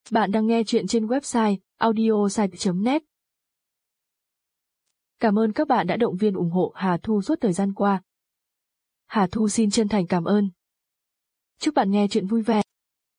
Bạn đang nghe chuyện trên website audiosite.net. Cảm ơn các bạn đã động viên ủng hộ Hà Thu suốt thời gian qua. Hà Thu xin chân thành cảm ơn. Chúc bạn nghe chuyện vui vẻ.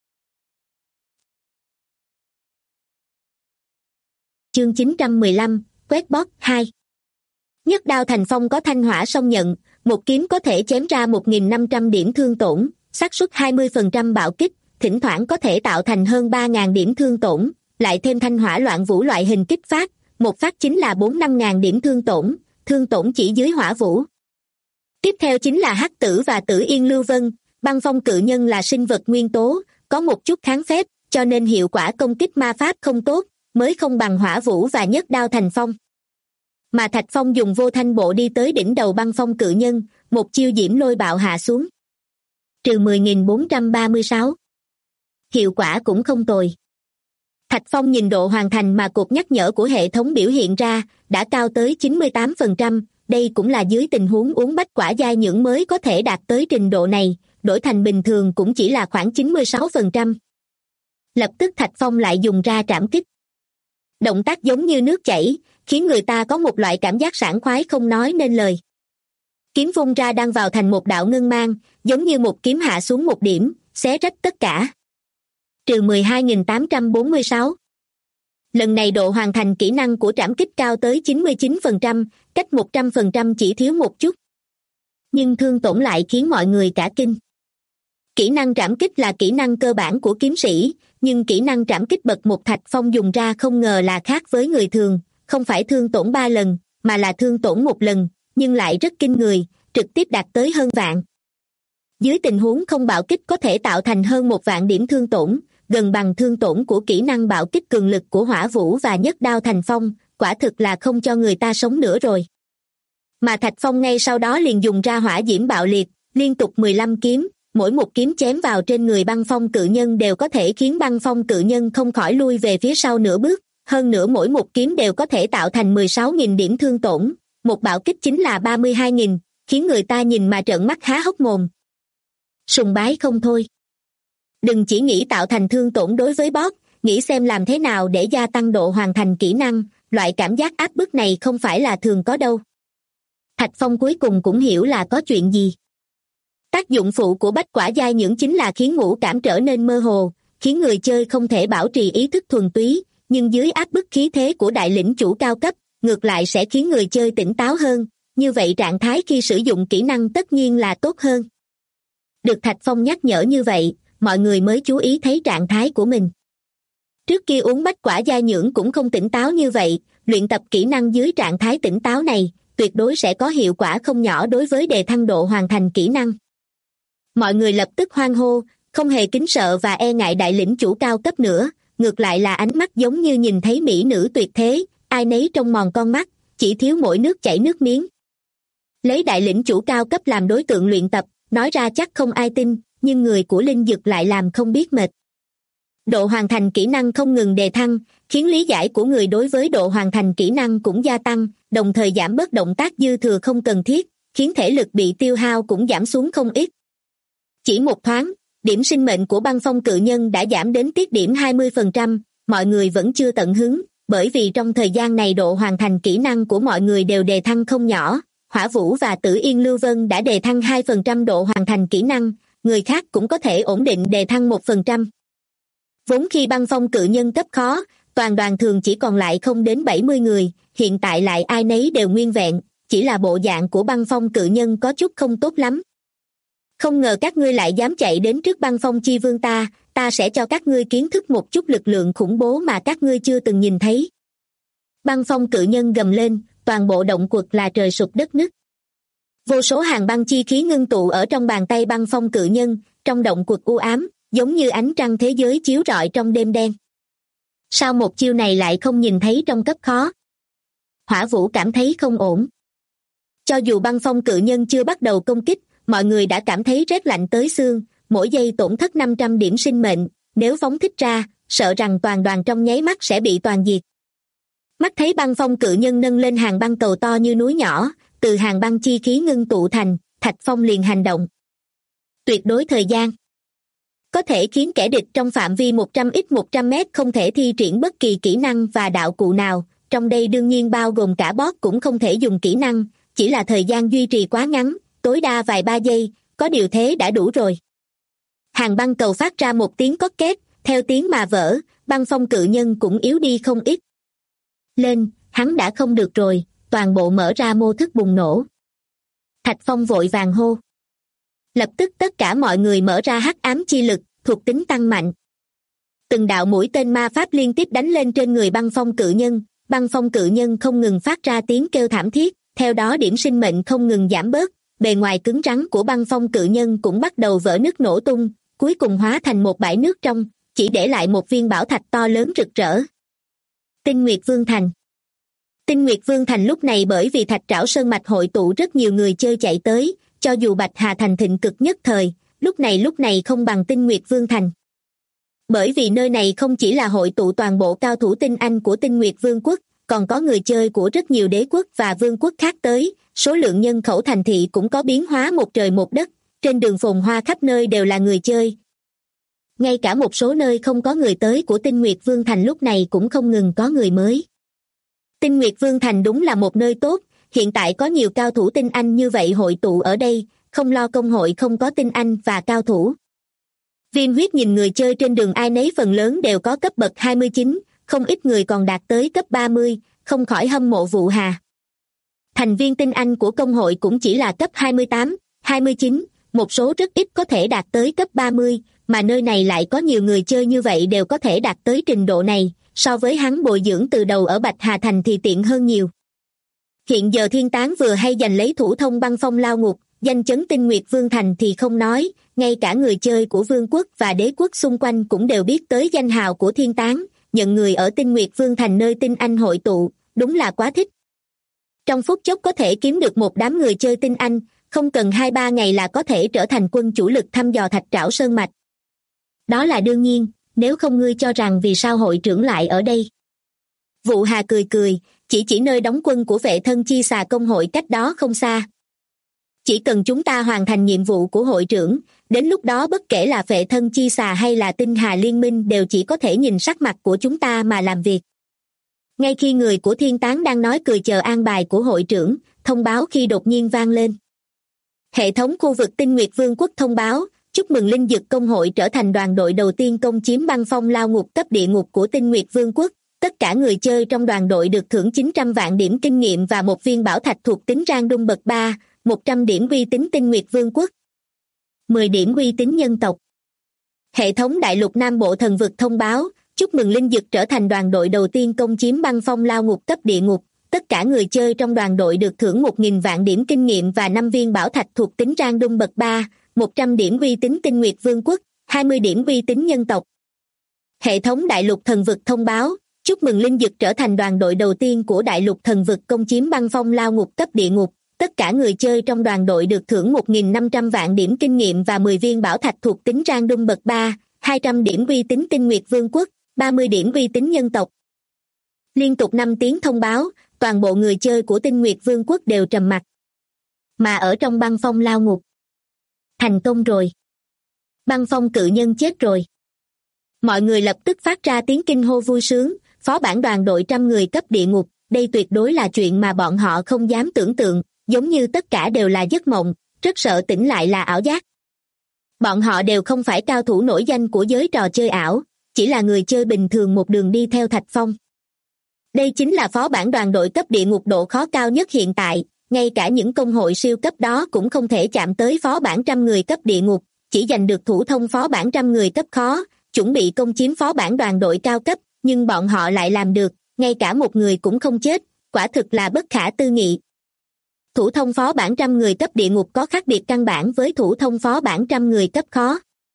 Chương 915, quét bót 2. Nhất đao thành phong có thanh hỏa song nhận, một kiếm có thể chém ra 1.500 điểm thương tổn, xác suất 20% bạo kích, thỉnh thoảng có thể tạo thành hơn 3.000 điểm thương tổn, lại thêm thanh hỏa loạn vũ loại hình kích phát, một phát chính là 4-5.000 điểm thương tổn chỉ dưới hỏa vũ. Tiếp theo chính là hắc tử và tử yên lưu vân, băng phong cự nhân là sinh vật nguyên tố, có một chút kháng phép, cho nên hiệu quả công kích ma pháp không tốt, mới không bằng hỏa vũ và nhất đao thành phong. Mà Thạch Phong dùng vô thanh bộ đi tới đỉnh đầu băng phong cự nhân, một chiêu diễm lôi bạo hạ xuống. Trừ 10.436. Hiệu quả cũng không tồi. Thạch Phong nhìn độ hoàn thành mà cột nhắc nhở của hệ thống biểu hiện ra, đã cao tới 98%, đây cũng là dưới tình huống uống bách quả giai nhưỡng mới có thể đạt tới trình độ này, đổi thành bình thường cũng chỉ là khoảng 96%. Lập tức Thạch Phong lại dùng ra trảm kích. Động tác giống như nước chảy, khiến người ta có một loại cảm giác sảng khoái không nói nên lời. Kiếm vung ra đang vào thành một đạo ngân mang, giống như một kiếm hạ xuống một điểm, xé rách tất cả. Trừ 12.846. Lần này độ hoàn thành kỹ năng của trảm kích cao tới 99%, cách 100% chỉ thiếu một chút. Nhưng thương tổn lại khiến mọi người cả kinh. Kỹ năng trảm kích là kỹ năng cơ bản của kiếm sĩ, nhưng kỹ năng trảm kích bậc một Thạch Phong dùng ra không ngờ là khác với người thường, không phải thương tổn 3 lần, mà là thương tổn 1 lần, nhưng lại rất kinh người, trực tiếp đạt tới hơn vạn. Dưới tình huống không bạo kích có thể tạo thành hơn 1 vạn điểm thương tổn, gần bằng thương tổn của kỹ năng bạo kích cường lực của hỏa vũ và nhất đao thành phong, quả thực là không cho người ta sống nữa rồi. Mà Thạch Phong ngay sau đó liền dùng ra hỏa diễm bạo liệt, liên tục 15 kiếm, mỗi một kiếm chém vào trên người băng phong cự nhân đều có thể khiến băng phong cự nhân không khỏi lui về phía sau nửa bước, hơn nữa mỗi một kiếm đều có thể tạo thành 16.000 điểm thương tổn, một bạo kích chính là 32.000, khiến người ta nhìn mà trợn mắt há hốc mồm. Sùng bái không thôi. Đừng chỉ nghĩ tạo thành thương tổn đối với boss, nghĩ xem làm thế nào để gia tăng độ hoàn thành kỹ năng, loại cảm giác áp bức này không phải là thường có đâu. Thạch Phong cuối cùng cũng hiểu là có chuyện gì. Tác dụng phụ của bách quả giai nhưỡng chính là khiến ngũ cảm trở nên mơ hồ, khiến người chơi không thể bảo trì ý thức thuần túy, nhưng dưới áp bức khí thế của đại lĩnh chủ cao cấp, ngược lại sẽ khiến người chơi tỉnh táo hơn, như vậy trạng thái khi sử dụng kỹ năng tất nhiên là tốt hơn. Được Thạch Phong nhắc nhở như vậy, mọi người mới chú ý thấy trạng thái của mình. Trước kia uống bách quả giai nhưỡng cũng không tỉnh táo như vậy, luyện tập kỹ năng dưới trạng thái tỉnh táo này, tuyệt đối sẽ có hiệu quả không nhỏ đối với đề thăng độ hoàn thành kỹ năng. Mọi người lập tức hoan hô, không hề kính sợ và e ngại đại lĩnh chủ cao cấp nữa, ngược lại là ánh mắt giống như nhìn thấy mỹ nữ tuyệt thế, ai nấy trông mòn con mắt, chỉ thiếu mỗi nước chảy nước miếng. Lấy đại lĩnh chủ cao cấp làm đối tượng luyện tập, nói ra chắc không ai tin, nhưng người của linh dực lại làm không biết mệt. Độ hoàn thành kỹ năng không ngừng đề thăng, khiến lý giải của người đối với độ hoàn thành kỹ năng cũng gia tăng, đồng thời giảm bớt động tác dư thừa không cần thiết, khiến thể lực bị tiêu hao cũng giảm xuống không ít. Chỉ một thoáng, điểm sinh mệnh của băng phong cự nhân đã giảm đến tiết điểm 20%, mọi người vẫn chưa tận hứng, bởi vì trong thời gian này độ hoàn thành kỹ năng của mọi người đều đề thăng không nhỏ, hỏa vũ và tử yên lưu vân đã đề thăng 2% độ hoàn thành kỹ năng, người khác cũng có thể ổn định đề thăng 1%. Vốn khi băng phong cự nhân cấp khó, toàn đoàn thường chỉ còn lại không đến 70 người, hiện tại lại ai nấy đều nguyên vẹn, chỉ là bộ dạng của băng phong cự nhân có chút không tốt lắm. Không ngờ các ngươi lại dám chạy đến trước băng phong chi vương ta sẽ cho các ngươi kiến thức một chút lực lượng khủng bố mà các ngươi chưa từng nhìn thấy. Băng phong cự nhân gầm lên, toàn bộ động quật là trời sụp đất nứt. Vô số hàng băng chi khí ngưng tụ ở trong bàn tay băng phong cự nhân, trong động quật u ám, giống như ánh trăng thế giới chiếu rọi trong đêm đen. Sao một chiêu này lại không nhìn thấy trong cấp khó? Hỏa vũ cảm thấy không ổn. Cho dù băng phong cự nhân chưa bắt đầu công kích, mọi người đã cảm thấy rét lạnh tới xương, mỗi giây tổn thất 500 điểm sinh mệnh, nếu phóng thích ra, sợ rằng toàn đoàn trong nháy mắt sẽ bị toàn diệt. Mắt thấy băng phong cự nhân nâng lên hàng băng cầu to như núi nhỏ, từ hàng băng chi khí ngưng tụ thành, Thạch Phong liền hành động. Tuyệt đối thời gian. có thể khiến kẻ địch trong phạm vi 100x100 m không thể thi triển bất kỳ kỹ năng và đạo cụ nào, trong đây đương nhiên bao gồm cả boss cũng không thể dùng kỹ năng, chỉ là thời gian duy trì quá ngắn, tối đa vài 3 giây, có điều thế đã đủ rồi. Hàng băng cầu phát ra một tiếng cót két, theo tiếng mà vỡ, băng phong cự nhân cũng yếu đi không ít. Lên, hắn đã không được rồi, toàn bộ mở ra mô thức bùng nổ. Thạch Phong vội vàng hô. Lập tức tất cả mọi người mở ra hắc ám chi lực, thuộc tính tăng mạnh. Từng đạo mũi tên ma pháp liên tiếp đánh lên trên người băng phong cự nhân không ngừng phát ra tiếng kêu thảm thiết, theo đó điểm sinh mệnh không ngừng giảm bớt, bề ngoài cứng rắn của băng phong cự nhân cũng bắt đầu vỡ nứt nổ tung, cuối cùng hóa thành một bãi nước trong, chỉ để lại một viên bảo thạch to lớn rực rỡ. Tinh Nguyệt Vương Thành. Tinh Nguyệt Vương Thành lúc này bởi vì Thạch Trảo Sơn Mạch hội tụ rất nhiều người chơi chạy tới, cho dù Bạch Hà Thành thịnh cực nhất thời, lúc này không bằng Tinh Nguyệt Vương Thành. Bởi vì nơi này không chỉ là hội tụ toàn bộ cao thủ tinh anh của Tinh Nguyệt Vương quốc, còn có người chơi của rất nhiều đế quốc và vương quốc khác tới, số lượng nhân khẩu thành thị cũng có biến hóa một trời một đất, trên đường phồn hoa khắp nơi đều là người chơi. Ngay cả một số nơi không có người tới của Tinh Nguyệt Vương Thành lúc này cũng không ngừng có người mới. Tinh Nguyệt Vương Thành đúng là một nơi tốt, hiện tại có nhiều cao thủ tinh anh như vậy hội tụ ở đây, không lo công hội không có tinh anh và cao thủ. Viêm huyết nhìn người chơi trên đường ai nấy phần lớn đều có cấp bậc 29, không ít người còn đạt tới cấp 30, không khỏi hâm mộ Vụ Hà. Thành viên tinh anh của công hội cũng chỉ là cấp 28, 29, một số rất ít có thể đạt tới cấp 30, mà nơi này lại có nhiều người chơi như vậy đều có thể đạt tới trình độ này, so với hắn bồi dưỡng từ đầu ở Bạch Hà Thành thì tiện hơn nhiều. Hiện giờ Thiên Tán vừa hay giành lấy thủ thông băng phong lao ngục, danh chấn Tinh Nguyệt Vương Thành thì không nói, ngay cả người chơi của vương quốc và đế quốc xung quanh cũng đều biết tới danh hào của Thiên Tán, nhận người ở Tinh Nguyệt Vương Thành nơi tinh anh hội tụ, đúng là quá thích. Trong phút chốc có thể kiếm được một đám người chơi tinh anh, không cần 2-3 ngày là có thể trở thành quân chủ lực thăm dò Thạch Trảo Sơn Mạch. Đó là đương nhiên, nếu không ngươi cho rằng vì sao hội trưởng lại ở đây. Vụ Hà cười cười, chỉ nơi đóng quân của Vệ Thân Chi Xà công hội cách đó không xa. Chỉ cần chúng ta hoàn thành nhiệm vụ của hội trưởng, đến lúc đó bất kể là Vệ Thân Chi Xà hay là Tinh Hà Liên Minh đều chỉ có thể nhìn sắc mặt của chúng ta mà làm việc. Ngay khi người của Thiên Tán đang nói cười chờ an bài của hội trưởng, thông báo khi đột nhiên vang lên. Hệ thống khu vực Tinh Nguyệt Vương quốc thông báo, chúc mừng Linh Dực công hội trở thành đoàn đội đầu tiên công chiếm băng phong lao ngục cấp địa ngục của Tinh Nguyệt Vương quốc. Tất cả người chơi trong đoàn đội được thưởng 900 vạn điểm kinh nghiệm và một viên bảo thạch thuộc tính random bậc 3, 100 điểm uy tín Tinh Nguyệt Vương quốc, 10 điểm uy tín nhân tộc. Hệ thống đại lục Nam Bộ thần vực thông báo, chúc mừng Linh Dực trở thành đoàn đội đầu tiên công chiếm băng phong lao ngục cấp địa ngục. Tất cả người chơi trong đoàn đội được thưởng 1.000 vạn điểm kinh nghiệm và 5 viên bảo thạch thuộc tính random bậc 3, 100 điểm uy tín Tinh Nguyệt Vương quốc, 20 điểm uy tín nhân tộc. Hệ thống đại lục thần vực thông báo, chúc mừng Linh Dực trở thành đoàn đội đầu tiên của đại lục thần vực công chiếm băng phong lao ngục cấp địa ngục. Tất cả người chơi trong đoàn đội được thưởng 1.500 vạn điểm kinh nghiệm và 10 viên bảo thạch thuộc tính random bậc 3, 200 điểm uy tín Tinh Nguyệt Vương quốc, 30 điểm uy tín nhân tộc. Liên tục 5 tiếng thông báo, toàn bộ người chơi của Tinh Nguyệt Vương quốc đều trầm mặc. Mà ở trong băng phong lao ngục. Thành công rồi. Băng phong cự nhân chết rồi. Mọi người lập tức phát ra tiếng kinh hô vui sướng, phó bản đoàn đội 100 người cấp địa ngục, đây tuyệt đối là chuyện mà bọn họ không dám tưởng tượng, giống như tất cả đều là giấc mộng, rất sợ tỉnh lại là ảo giác. Bọn họ đều không phải cao thủ nổi danh của giới trò chơi ảo, chỉ là người chơi bình thường một đường đi theo Thạch Phong. Đây chính là phó bản đoàn đội cấp địa ngục độ khó cao nhất hiện tại, ngay cả những công hội siêu cấp đó cũng không thể chạm tới phó bản 100 người cấp địa ngục, chỉ giành được thủ thông phó bản 100 người cấp khó, chuẩn bị công chiếm phó bản đoàn đội cao cấp, nhưng bọn họ lại làm được, ngay cả một người cũng không chết, quả thực là bất khả tư nghị. Thủ thông phó bản 100 người cấp địa ngục có khác biệt căn bản với thủ thông phó bản 100 người cấp khó.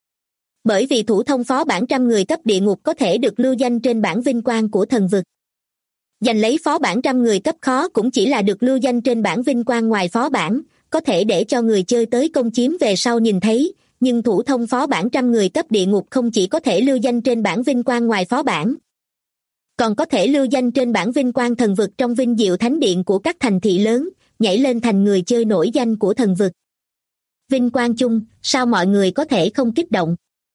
Bởi vì thủ thông phó bản 100 người cấp địa ngục có thể được lưu danh trên bảng vinh quang của thần vực. Giành lấy phó bản 100 người cấp khó cũng chỉ là được lưu danh trên bảng vinh quang ngoài phó bản, có thể để cho người chơi tới công chiếm về sau nhìn thấy, nhưng thủ thông phó bản 100 người cấp địa ngục không chỉ có thể lưu danh trên bảng vinh quang ngoài phó bản, còn có thể lưu danh trên bảng vinh quang thần vực trong vinh diệu thánh điện của các thành thị lớn, nhảy lên thành người chơi nổi danh của thần vực. Vinh quang chung, sao mọi người có thể không kích động?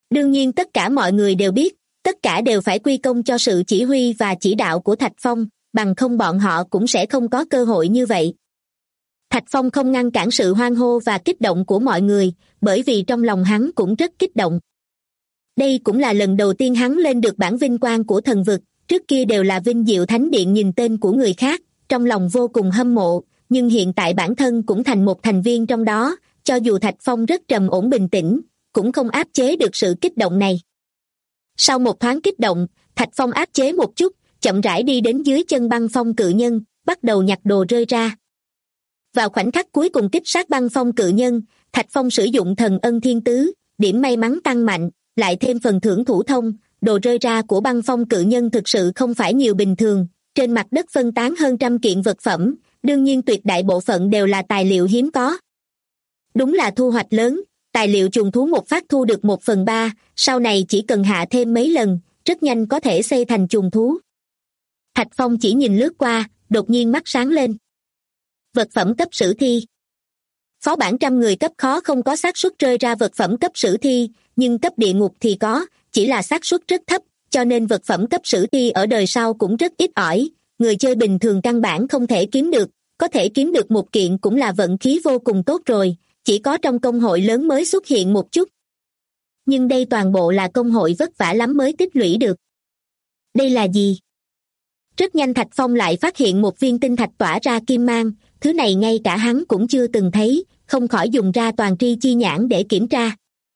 Đương nhiên tất cả mọi người đều biết, tất cả đều phải quy công cho sự chỉ huy và chỉ đạo của Thạch Phong, bằng không bọn họ cũng sẽ không có cơ hội như vậy. Thạch Phong không ngăn cản sự hoan hô và kích động của mọi người, bởi vì trong lòng hắn cũng rất kích động. Đây cũng là lần đầu tiên hắn lên được bảng vinh quang của thần vực, trước kia đều là vinh diệu thánh điện nhìn tên của người khác, trong lòng vô cùng hâm mộ, nhưng hiện tại bản thân cũng thành một thành viên trong đó, cho dù Thạch Phong rất trầm ổn bình tĩnh, cũng không áp chế được sự kích động này. Sau một thoáng kích động, Thạch Phong áp chế một chút, chậm rãi đi đến dưới chân băng phong cự nhân, bắt đầu nhặt đồ rơi ra. Vào khoảnh khắc cuối cùng kích sát băng phong cự nhân, Thạch Phong sử dụng thần ân thiên tứ, điểm may mắn tăng mạnh, lại thêm phần thưởng thủ thông, đồ rơi ra của băng phong cự nhân thực sự không phải nhiều bình thường, trên mặt đất phân tán hơn 100 kiện vật phẩm, đương nhiên tuyệt đại bộ phận đều là tài liệu hiếm có. Đúng là thu hoạch lớn, tài liệu trùng thú một phát thu được 1/3, sau này chỉ cần hạ thêm mấy lần, rất nhanh có thể xây thành trùng thú. Thạch Phong chỉ nhìn lướt qua, đột nhiên mắt sáng lên. Vật phẩm cấp sử thi. Phó bản 100 người cấp khó không có xác suất rơi ra vật phẩm cấp sử thi, nhưng cấp địa ngục thì có, chỉ là xác suất rất thấp, cho nên vật phẩm cấp sử thi ở đời sau cũng rất ít ỏi, người chơi bình thường căn bản không thể kiếm được, có thể kiếm được một kiện cũng là vận khí vô cùng tốt rồi, chỉ có trong công hội lớn mới xuất hiện một chút. Nhưng đây toàn bộ là công hội vất vả lắm mới tích lũy được. Đây là gì? Rất nhanh Thạch Phong lại phát hiện một viên tinh thạch tỏa ra kim mang, thứ này ngay cả hắn cũng chưa từng thấy, không khỏi dùng ra toàn tri chi nhãn để kiểm tra.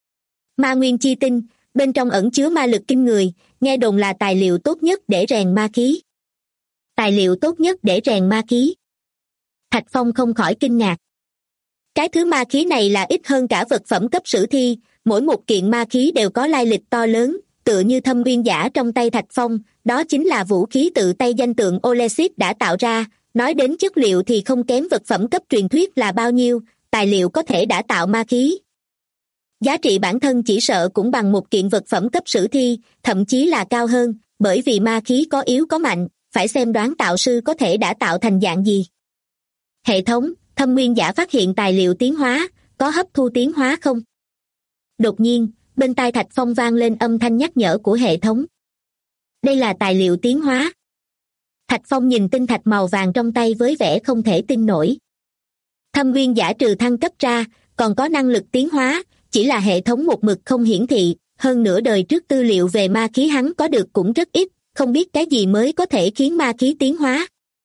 Ma nguyên chi tinh, bên trong ẩn chứa ma lực kinh người, nghe đồn là tài liệu tốt nhất để rèn ma khí. Tài liệu tốt nhất để rèn ma khí. Thạch Phong không khỏi kinh ngạc. Cái thứ ma khí này là ít hơn cả vật phẩm cấp sử thi, mỗi một kiện ma khí đều có lai lịch to lớn, tựa như thâm uyên giả trong tay Thạch Phong, đó chính là vũ khí tự tay danh tượng Olesit đã tạo ra, nói đến chất liệu thì không kém vật phẩm cấp truyền thuyết là bao nhiêu, tài liệu có thể đã tạo ma khí. Giá trị bản thân chỉ sợ cũng bằng một kiện vật phẩm cấp sử thi, thậm chí là cao hơn, bởi vì ma khí có yếu có mạnh, phải xem đoán tạo sư có thể đã tạo thành dạng gì. Hệ thống, thâm nguyên giả phát hiện tài liệu tiến hóa, có hấp thu tiến hóa không? Đột nhiên, bên tai Thạch Phong vang lên âm thanh nhắc nhở của hệ thống. Đây là tài liệu tiến hóa. Thạch Phong nhìn tinh thạch màu vàng trong tay với vẻ không thể tin nổi. Thâm nguyên giả trừ thăng cấp ra, còn có năng lực tiến hóa, chỉ là hệ thống một mực không hiển thị, hơn nửa đời trước tư liệu về ma khí hắn có được cũng rất ít, không biết cái gì mới có thể khiến ma khí tiến hóa.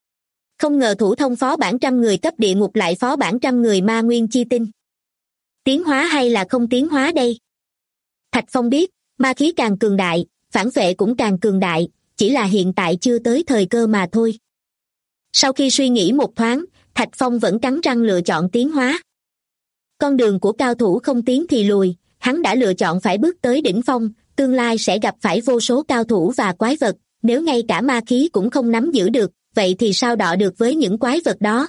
Không ngờ thủ thông phó bản 100 người cấp địa ngục lại phó bản 100 người ma nguyên chi tinh. Tiến hóa hay là không tiến hóa đây? Thạch Phong biết, ma khí càng cường đại, phản vệ cũng càng cường đại, chỉ là hiện tại chưa tới thời cơ mà thôi. Sau khi suy nghĩ một thoáng, Thạch Phong vẫn cắn răng lựa chọn tiến hóa. Con đường của cao thủ không tiến thì lùi, hắn đã lựa chọn phải bước tới đỉnh phong, tương lai sẽ gặp phải vô số cao thủ và quái vật, nếu ngay cả ma khí cũng không nắm giữ được, vậy thì sao đọ được với những quái vật đó?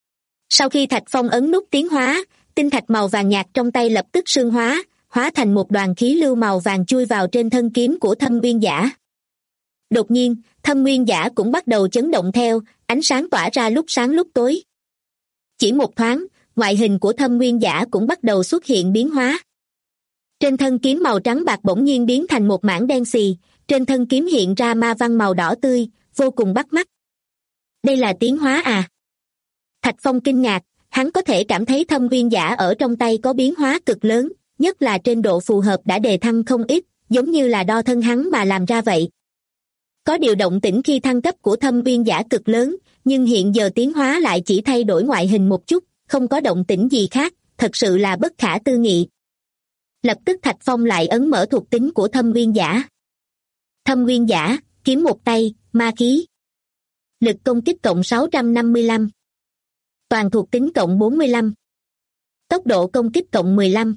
Sau khi Thạch Phong ấn nút tiến hóa, tinh thạch màu vàng nhạt trong tay lập tức sương hóa, hóa thành một đoàn khí lưu màu vàng chui vào trên thân kiếm của thâm nguyên giả. Đột nhiên, thâm nguyên giả cũng bắt đầu chấn động theo, ánh sáng tỏa ra lúc sáng lúc tối. Chỉ một thoáng, ngoại hình của thâm nguyên giả cũng bắt đầu xuất hiện biến hóa. Trên thân kiếm màu trắng bạc bỗng nhiên biến thành một mảng đen xì, trên thân kiếm hiện ra ma văn màu đỏ tươi, vô cùng bắt mắt. Đây là tiến hóa à? Thạch Phong kinh ngạc, hắn có thể cảm thấy thâm nguyên giả ở trong tay có biến hóa cực lớn, nhất là trên độ phù hợp đã đề thăng không ít, giống như là đo thân hắn mà làm ra vậy. Có điều động tĩnh khi thăng cấp của thâm nguyên giả cực lớn, nhưng hiện giờ tiến hóa lại chỉ thay đổi ngoại hình một chút, không có động tĩnh gì khác, thật sự là bất khả tư nghị. Lập tức Thạch Phong lại ấn mở thuộc tính của thâm nguyên giả. Thâm nguyên giả, kiếm một tay, ma khí. Lực công kích cộng 655. Toàn thuộc tính cộng 45. Tốc độ công kích cộng 15.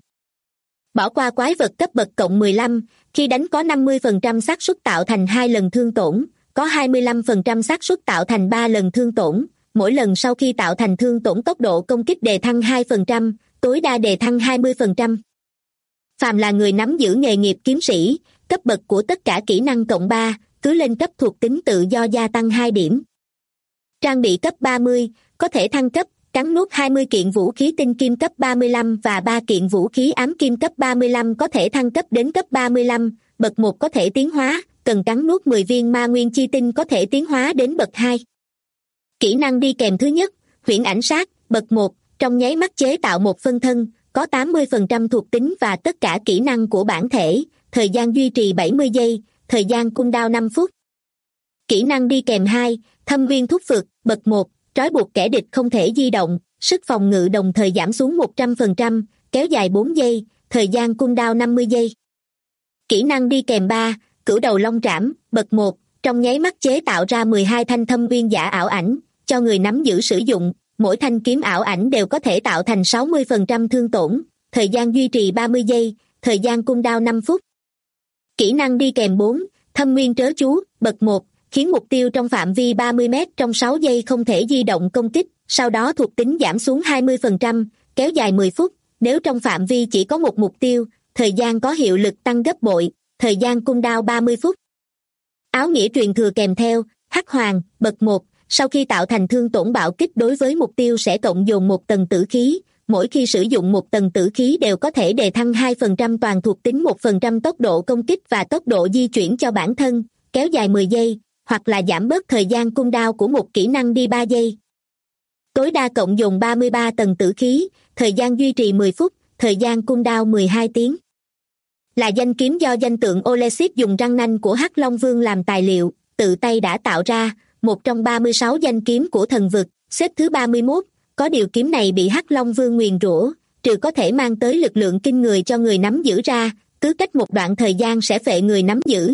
Bỏ qua quái vật cấp bậc cộng 15, khi đánh có 50% xác suất tạo thành 2 lần thương tổn, có 25% xác suất tạo thành 3 lần thương tổn, mỗi lần sau khi tạo thành thương tổn tốc độ công kích đề thăng 2%, tối đa đề thăng 20%. Phàm là người nắm giữ nghề nghiệp kiếm sĩ, cấp bậc của tất cả kỹ năng cộng 3, cứ lên cấp thuộc tính tự do gia tăng 2 điểm. Trang bị cấp 30, có thể thăng cấp, cắn nuốt 20 kiện vũ khí tinh kim cấp 35 và 3 kiện vũ khí ám kim cấp 35 có thể thăng cấp đến cấp 35, bậc 1 có thể tiến hóa, cần cắn nuốt 10 viên ma nguyên chi tinh có thể tiến hóa đến bậc 2. Kỹ năng đi kèm thứ nhất, huyễn ảnh sát, bậc 1, trong nháy mắt chế tạo một phân thân, có 80% thuộc tính và tất cả kỹ năng của bản thể, thời gian duy trì 70 giây, thời gian cooldown 5 phút. Kỹ năng đi kèm 2, thâm viên thúc phược, bậc 1, trói buộc kẻ địch không thể di động, sức phòng ngự đồng thời giảm xuống 100%, kéo dài 4 giây, thời gian cooldown 50 giây. Kỹ năng đi kèm 3, cửu đầu long trảm, bậc 1, trong nháy mắt chế tạo ra 12 thanh thâm viên giả ảo ảnh, cho người nắm giữ sử dụng, mỗi thanh kiếm ảo ảnh đều có thể tạo thành 60% thương tổn, thời gian duy trì 30 giây, thời gian cooldown 5 phút. Kỹ năng đi kèm 4, thâm nguyên trớ chú, bậc 1, khiến mục tiêu trong phạm vi 30 mét trong 6 giây không thể di động công kích, sau đó thuộc tính giảm xuống 20%, kéo dài 10 phút, nếu trong phạm vi chỉ có một mục tiêu, thời gian có hiệu lực tăng gấp bội, thời gian cooldown 30 phút. Áo nghĩa truyền thừa kèm theo, hắc hoàng, bậc 1, sau khi tạo thành thương tổn bạo kích đối với mục tiêu sẽ cộng dồn một tầng tử khí, mỗi khi sử dụng một tầng tử khí đều có thể đề thăng 2% toàn thuộc tính 1% tốc độ công kích và tốc độ di chuyển cho bản thân, kéo dài 10 giây, hoặc là giảm bớt thời gian cooldown của một kỹ năng đi 3 giây. Tối đa cộng dồn 33 tầng tử khí, thời gian duy trì 10 phút, thời gian cooldown 12 tiếng. Là danh kiếm do danh tượng Olesit dùng răng nanh của Hắc Long Vương làm tài liệu, tự tay đã tạo ra, một trong 36 danh kiếm của thần vực, xếp thứ 31, có điều kiếm này bị Hắc Long Vương nguyền rủa, trừ có thể mang tới lực lượng kinh người cho người nắm giữ ra, cứ cách một đoạn thời gian sẽ phệ người nắm giữ.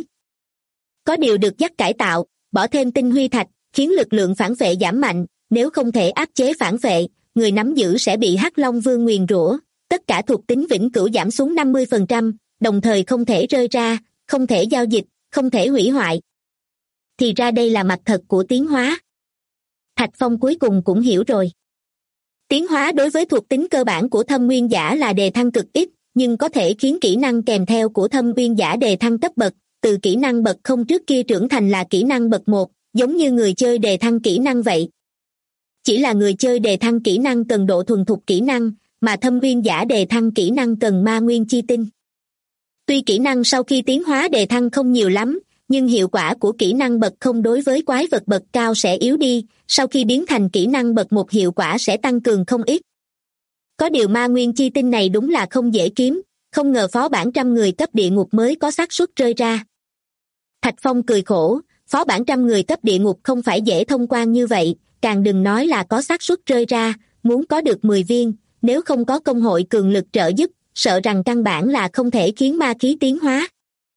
Có điều được dắt cải tạo, bỏ thêm tinh huy thạch, khiến lực lượng phản phệ giảm mạnh, nếu không thể áp chế phản phệ, người nắm giữ sẽ bị Hắc Long Vương nguyền rủa, tất cả thuộc tính vĩnh cửu giảm xuống 50%, đồng thời không thể rơi ra, không thể giao dịch, không thể hủy hoại. Thì ra đây là mặt thật của tiến hóa. Thạch Phong cuối cùng cũng hiểu rồi. Tiến hóa đối với thuộc tính cơ bản của thâm nguyên giả là đề thăng cực ít, nhưng có thể khiến kỹ năng kèm theo của thâm nguyên giả đề thăng cấp bậc, từ kỹ năng bậc 0 trước kia trưởng thành là kỹ năng bậc 1, giống như người chơi đề thăng kỹ năng vậy. Chỉ là người chơi đề thăng kỹ năng cần độ thuần thục kỹ năng, mà thâm nguyên giả đề thăng kỹ năng cần ma nguyên chi tinh. Tuy kỹ năng sau khi tiến hóa đề thăng không nhiều lắm, nhưng hiệu quả của kỹ năng bậc 0 đối với quái vật bậc cao sẽ yếu đi, sau khi biến thành kỹ năng bậc 1 hiệu quả sẽ tăng cường không ít. Có điều ma nguyên chi tinh này đúng là không dễ kiếm, không ngờ phó bản 100 người cấp địa ngục mới có xác suất rơi ra. Thạch Phong cười khổ, phó bản 100 người cấp địa ngục không phải dễ thông quan như vậy, càng đừng nói là có xác suất rơi ra, muốn có được 10 viên, nếu không có công hội cường lực trợ giúp, sợ rằng căn bản là không thể khiến ma khí tiến hóa.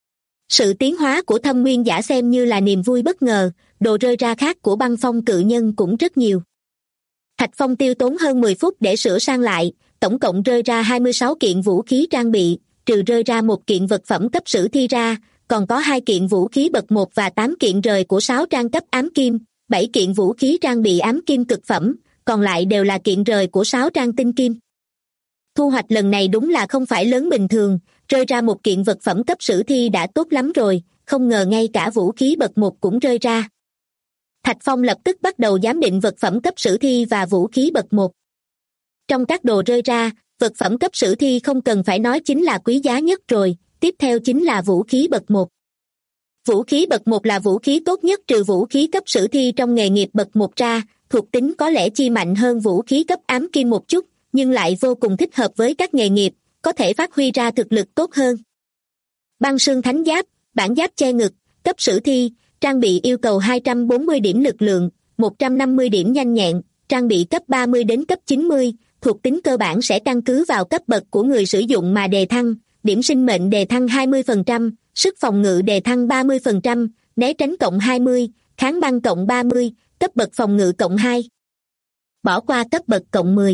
Sự tiến hóa của thâm nguyên giả xem như là niềm vui bất ngờ, đồ rơi ra khác của băng phong cự nhân cũng rất nhiều. Thạch Phong tiêu tốn hơn 10 phút để sửa sang lại, tổng cộng rơi ra 26 kiện vũ khí trang bị, trừ rơi ra một kiện vật phẩm cấp sử thi ra, còn có 2 kiện vũ khí bậc 1 và 8 kiện rời của 6 trang cấp ám kim, 7 kiện vũ khí trang bị ám kim cực phẩm, còn lại đều là kiện rời của 6 trang tinh kim. Thu hoạch lần này đúng là không phải lớn bình thường, rơi ra một kiện vật phẩm cấp sử thi đã tốt lắm rồi, không ngờ ngay cả vũ khí bậc 1 cũng rơi ra. Thạch Phong lập tức bắt đầu giám định vật phẩm cấp sử thi và vũ khí bậc 1. Trong các đồ rơi ra, vật phẩm cấp sử thi không cần phải nói chính là quý giá nhất rồi, tiếp theo chính là vũ khí bậc 1. Vũ khí bậc 1 là vũ khí tốt nhất trừ vũ khí cấp sử thi trong nghề nghiệp bậc 1 ra, thuộc tính có lẽ chi mạnh hơn vũ khí cấp ám kim một chút, nhưng lại vô cùng thích hợp với các nghề nghiệp, có thể phát huy ra thực lực tốt hơn. Băng sương thánh giáp, bản giáp che ngực, cấp sử thi, trang bị yêu cầu 240 điểm lực lượng, 150 điểm nhanh nhẹn, trang bị cấp 30 đến cấp 90, thuộc tính cơ bản sẽ căn cứ vào cấp bậc của người sử dụng mà đề thăng, điểm sinh mệnh đề thăng 20%, sức phòng ngự đề thăng 30%, né tránh cộng 20, kháng băng cộng 30, cấp bậc phòng ngự cộng 2. Bỏ qua cấp bậc cộng 10.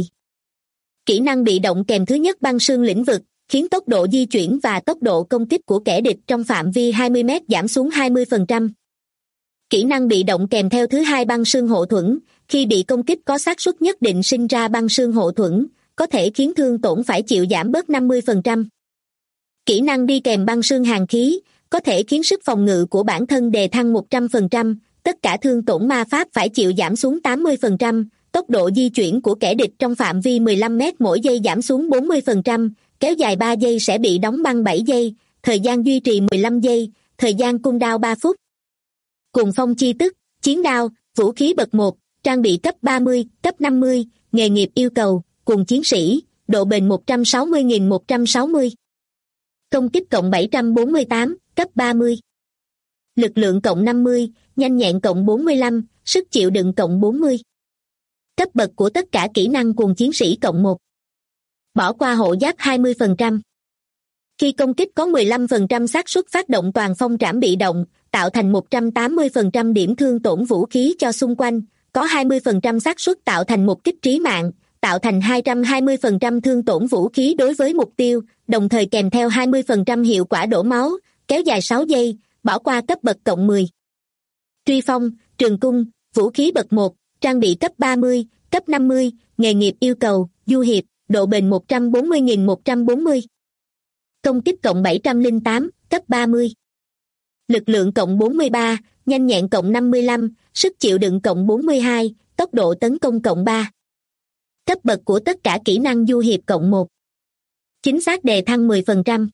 Kỹ năng bị động kèm thứ nhất băng sương lĩnh vực, khiến tốc độ di chuyển và tốc độ công kích của kẻ địch trong phạm vi 20 mét giảm xuống 20%. Kỹ năng bị động kèm theo thứ hai băng sương hộ thuẫn, khi bị công kích có xác suất nhất định sinh ra băng sương hộ thuẫn, có thể khiến thương tổn phải chịu giảm bớt 50%. Kỹ năng đi kèm băng sương hàn khí, có thể khiến sức phòng ngự của bản thân đề thăng 100%, tất cả thương tổn ma pháp phải chịu giảm xuống 80%, tốc độ di chuyển của kẻ địch trong phạm vi 15 mét mỗi giây giảm xuống 40%, kéo dài 3 giây sẽ bị đóng băng 7 giây, thời gian duy trì 15 giây, thời gian cooldown 3 phút. Cuồng phong chi tức, chiến đao, vũ khí bậc 1, trang bị cấp 30, cấp 50, nghề nghiệp yêu cầu, cuồng chiến sĩ, độ bền 160.160. Công kích cộng 748, cấp 30. Lực lượng cộng 50, nhanh nhẹn cộng 45, sức chịu đựng cộng 40. Cấp bậc của tất cả kỹ năng cuồng chiến sĩ cộng 1. Bỏ qua hộ giáp 20%. Khi công kích có 15% xác suất phát động toàn phong trảm bị động, tạo thành 180% điểm thương tổn vũ khí cho xung quanh, có 20% xác suất tạo thành một kích trí mạng, tạo thành 220% thương tổn vũ khí đối với mục tiêu, đồng thời kèm theo 20% hiệu quả đổ máu, kéo dài 6 giây, bỏ qua cấp bậc cộng 10. Truy phong, trường cung, vũ khí bậc 1, trang bị cấp 30, cấp 50, nghề nghiệp yêu cầu, du hiệp, độ bền 140.140. Công kích cộng 708, cấp 30. Lực lượng cộng 43, nhanh nhẹn cộng 55, sức chịu đựng cộng 42, tốc độ tấn công cộng 3. Cấp bậc của tất cả kỹ năng du hiệp cộng 1. Chính xác đề thăng 10%.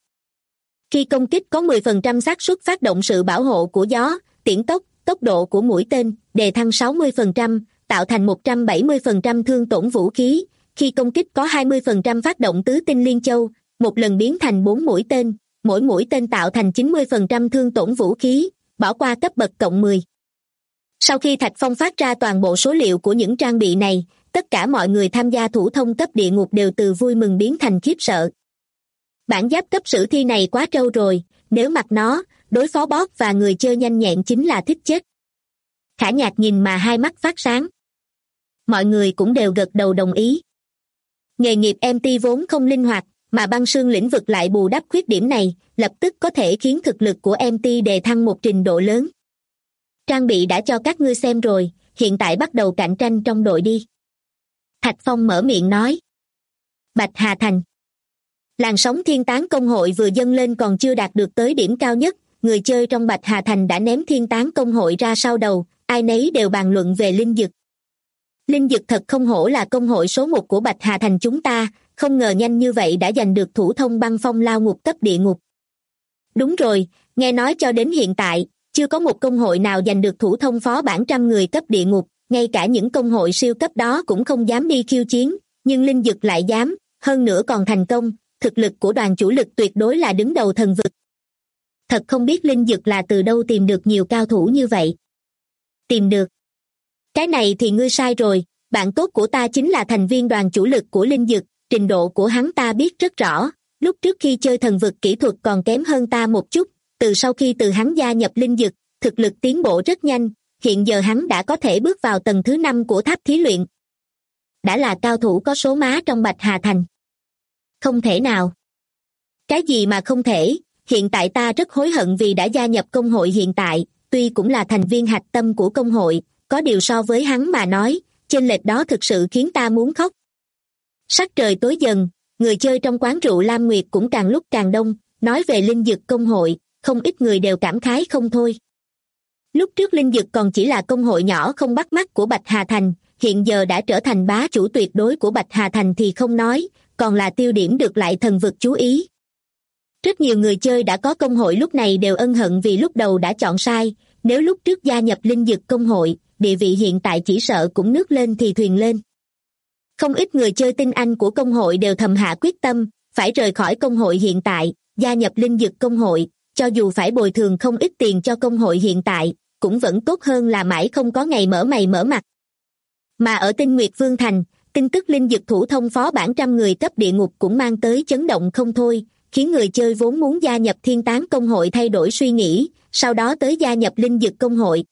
Khi công kích có 10% xác suất phát động sự bảo hộ của gió, tiễn tốc, tốc độ của mũi tên, đề thăng 60%, tạo thành 170% thương tổn vũ khí. Khi công kích có 20% phát động tứ tinh liên châu, một lần biến thành 4 mũi tên, mỗi mũi tên tạo thành 90% thương tổn vũ khí, bỏ qua cấp bậc cộng 10. Sau khi Thạch Phong phát ra toàn bộ số liệu của những trang bị này, tất cả mọi người tham gia thủ thông cấp địa ngục đều từ vui mừng biến thành khiếp sợ. Bản giáp cấp sử thi này quá trâu rồi, nếu mặc nó, đối phó boss và người chơi nhanh nhẹn chính là thích chết. Khả Nhạc nhìn mà hai mắt phát sáng. Mọi người cũng đều gật đầu đồng ý. Nghề nghiệp MT vốn không linh hoạt, mà băng sương lĩnh vực lại bù đắp khuyết điểm này, lập tức có thể khiến thực lực của MT đề thăng một trình độ lớn. Trang bị đã cho các ngươi xem rồi, hiện tại bắt đầu cạnh tranh trong đội đi. Thạch Phong mở miệng nói. Bạch Hà Thành. Làn sóng thiên tán công hội vừa dâng lên còn chưa đạt được tới điểm cao nhất, người chơi trong Bạch Hà Thành đã ném thiên tán công hội ra sau đầu, ai nấy đều bàn luận về linh dực. Linh dực thật không hổ là công hội số 1 của Bạch Hà Thành chúng ta, không ngờ nhanh như vậy đã giành được thủ thông băng phong lao ngục cấp địa ngục. Đúng rồi, nghe nói cho đến hiện tại, chưa có một công hội nào giành được thủ thông phó bản 100 người cấp địa ngục, ngay cả những công hội siêu cấp đó cũng không dám đi khiêu chiến, nhưng linh dực lại dám, hơn nữa còn thành công, thực lực của đoàn chủ lực tuyệt đối là đứng đầu thần vực. Thật không biết linh dực là từ đâu tìm được nhiều cao thủ như vậy. Tìm được. Cái này thì ngươi sai rồi, bạn tốt của ta chính là thành viên đoàn chủ lực của linh dực, trình độ của hắn ta biết rất rõ, lúc trước khi chơi thần vực kỹ thuật còn kém hơn ta một chút, sau khi hắn gia nhập linh dực, thực lực tiến bộ rất nhanh, hiện giờ hắn đã có thể bước vào tầng thứ 5 của tháp thí luyện. Đã là cao thủ có số má trong Bạch Hà Thành. Không thể nào. Cái gì mà không thể, hiện tại ta rất hối hận vì đã gia nhập công hội hiện tại, tuy cũng là thành viên hạch tâm của công hội, có điều so với hắn mà nói, chênh lệch đó thực sự khiến ta muốn khóc. Sắc trời tối dần, người chơi trong quán rượu Lam Nguyệt cũng càng lúc càng đông, nói về linh dực công hội, không ít người đều cảm khái không thôi. Lúc trước linh dực còn chỉ là công hội nhỏ không bắt mắt của Bạch Hà Thành, hiện giờ đã trở thành bá chủ tuyệt đối của Bạch Hà Thành thì không nói, còn là tiêu điểm được lại thần vực chú ý. Rất nhiều người chơi đã có công hội lúc này đều ân hận vì lúc đầu đã chọn sai, nếu lúc trước gia nhập linh dực công hội, địa vị hiện tại chỉ sợ cũng nước lên thì thuyền lên. Không ít người chơi tinh anh của công hội đều thầm hạ quyết tâm, phải rời khỏi công hội hiện tại, gia nhập linh dực công hội, cho dù phải bồi thường không ít tiền cho công hội hiện tại, cũng vẫn tốt hơn là mãi không có ngày mở mày mở mặt. Mà ở Tinh Nguyệt Vương Thành, tin tức linh dực thủ thông phó bản 100 người cấp địa ngục cũng mang tới chấn động không thôi, khiến người chơi vốn muốn gia nhập thiên tán công hội thay đổi suy nghĩ, sau đó tới gia nhập linh dực công hội.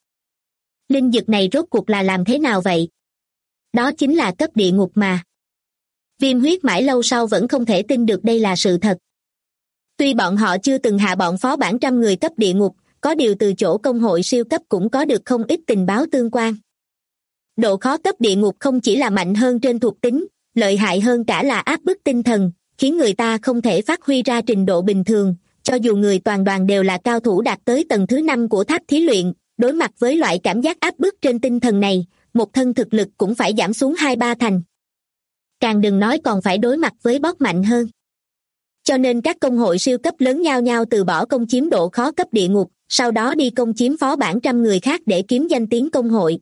Linh dực này rốt cuộc là làm thế nào vậy? Đó chính là cấp địa ngục mà. Viêm huyết mãi lâu sau vẫn không thể tin được đây là sự thật. Tuy bọn họ chưa từng hạ bọn phó bản 100 người cấp địa ngục, có điều từ chỗ công hội siêu cấp cũng có được không ít tình báo tương quan. Độ khó cấp địa ngục không chỉ là mạnh hơn trên thuộc tính, lợi hại hơn cả là áp bức tinh thần, khiến người ta không thể phát huy ra trình độ bình thường, cho dù người toàn đoàn đều là cao thủ đạt tới tầng thứ 5 của tháp thí luyện, đối mặt với loại cảm giác áp bức trên tinh thần này, một thân thực lực cũng phải giảm xuống 2-3 thành. Càng đừng nói còn phải đối mặt với boss mạnh hơn. Cho nên các công hội siêu cấp lớn nhao nhao từ bỏ công chiếm độ khó cấp địa ngục, sau đó đi công chiếm phó bản trăm người khác để kiếm danh tiếng công hội.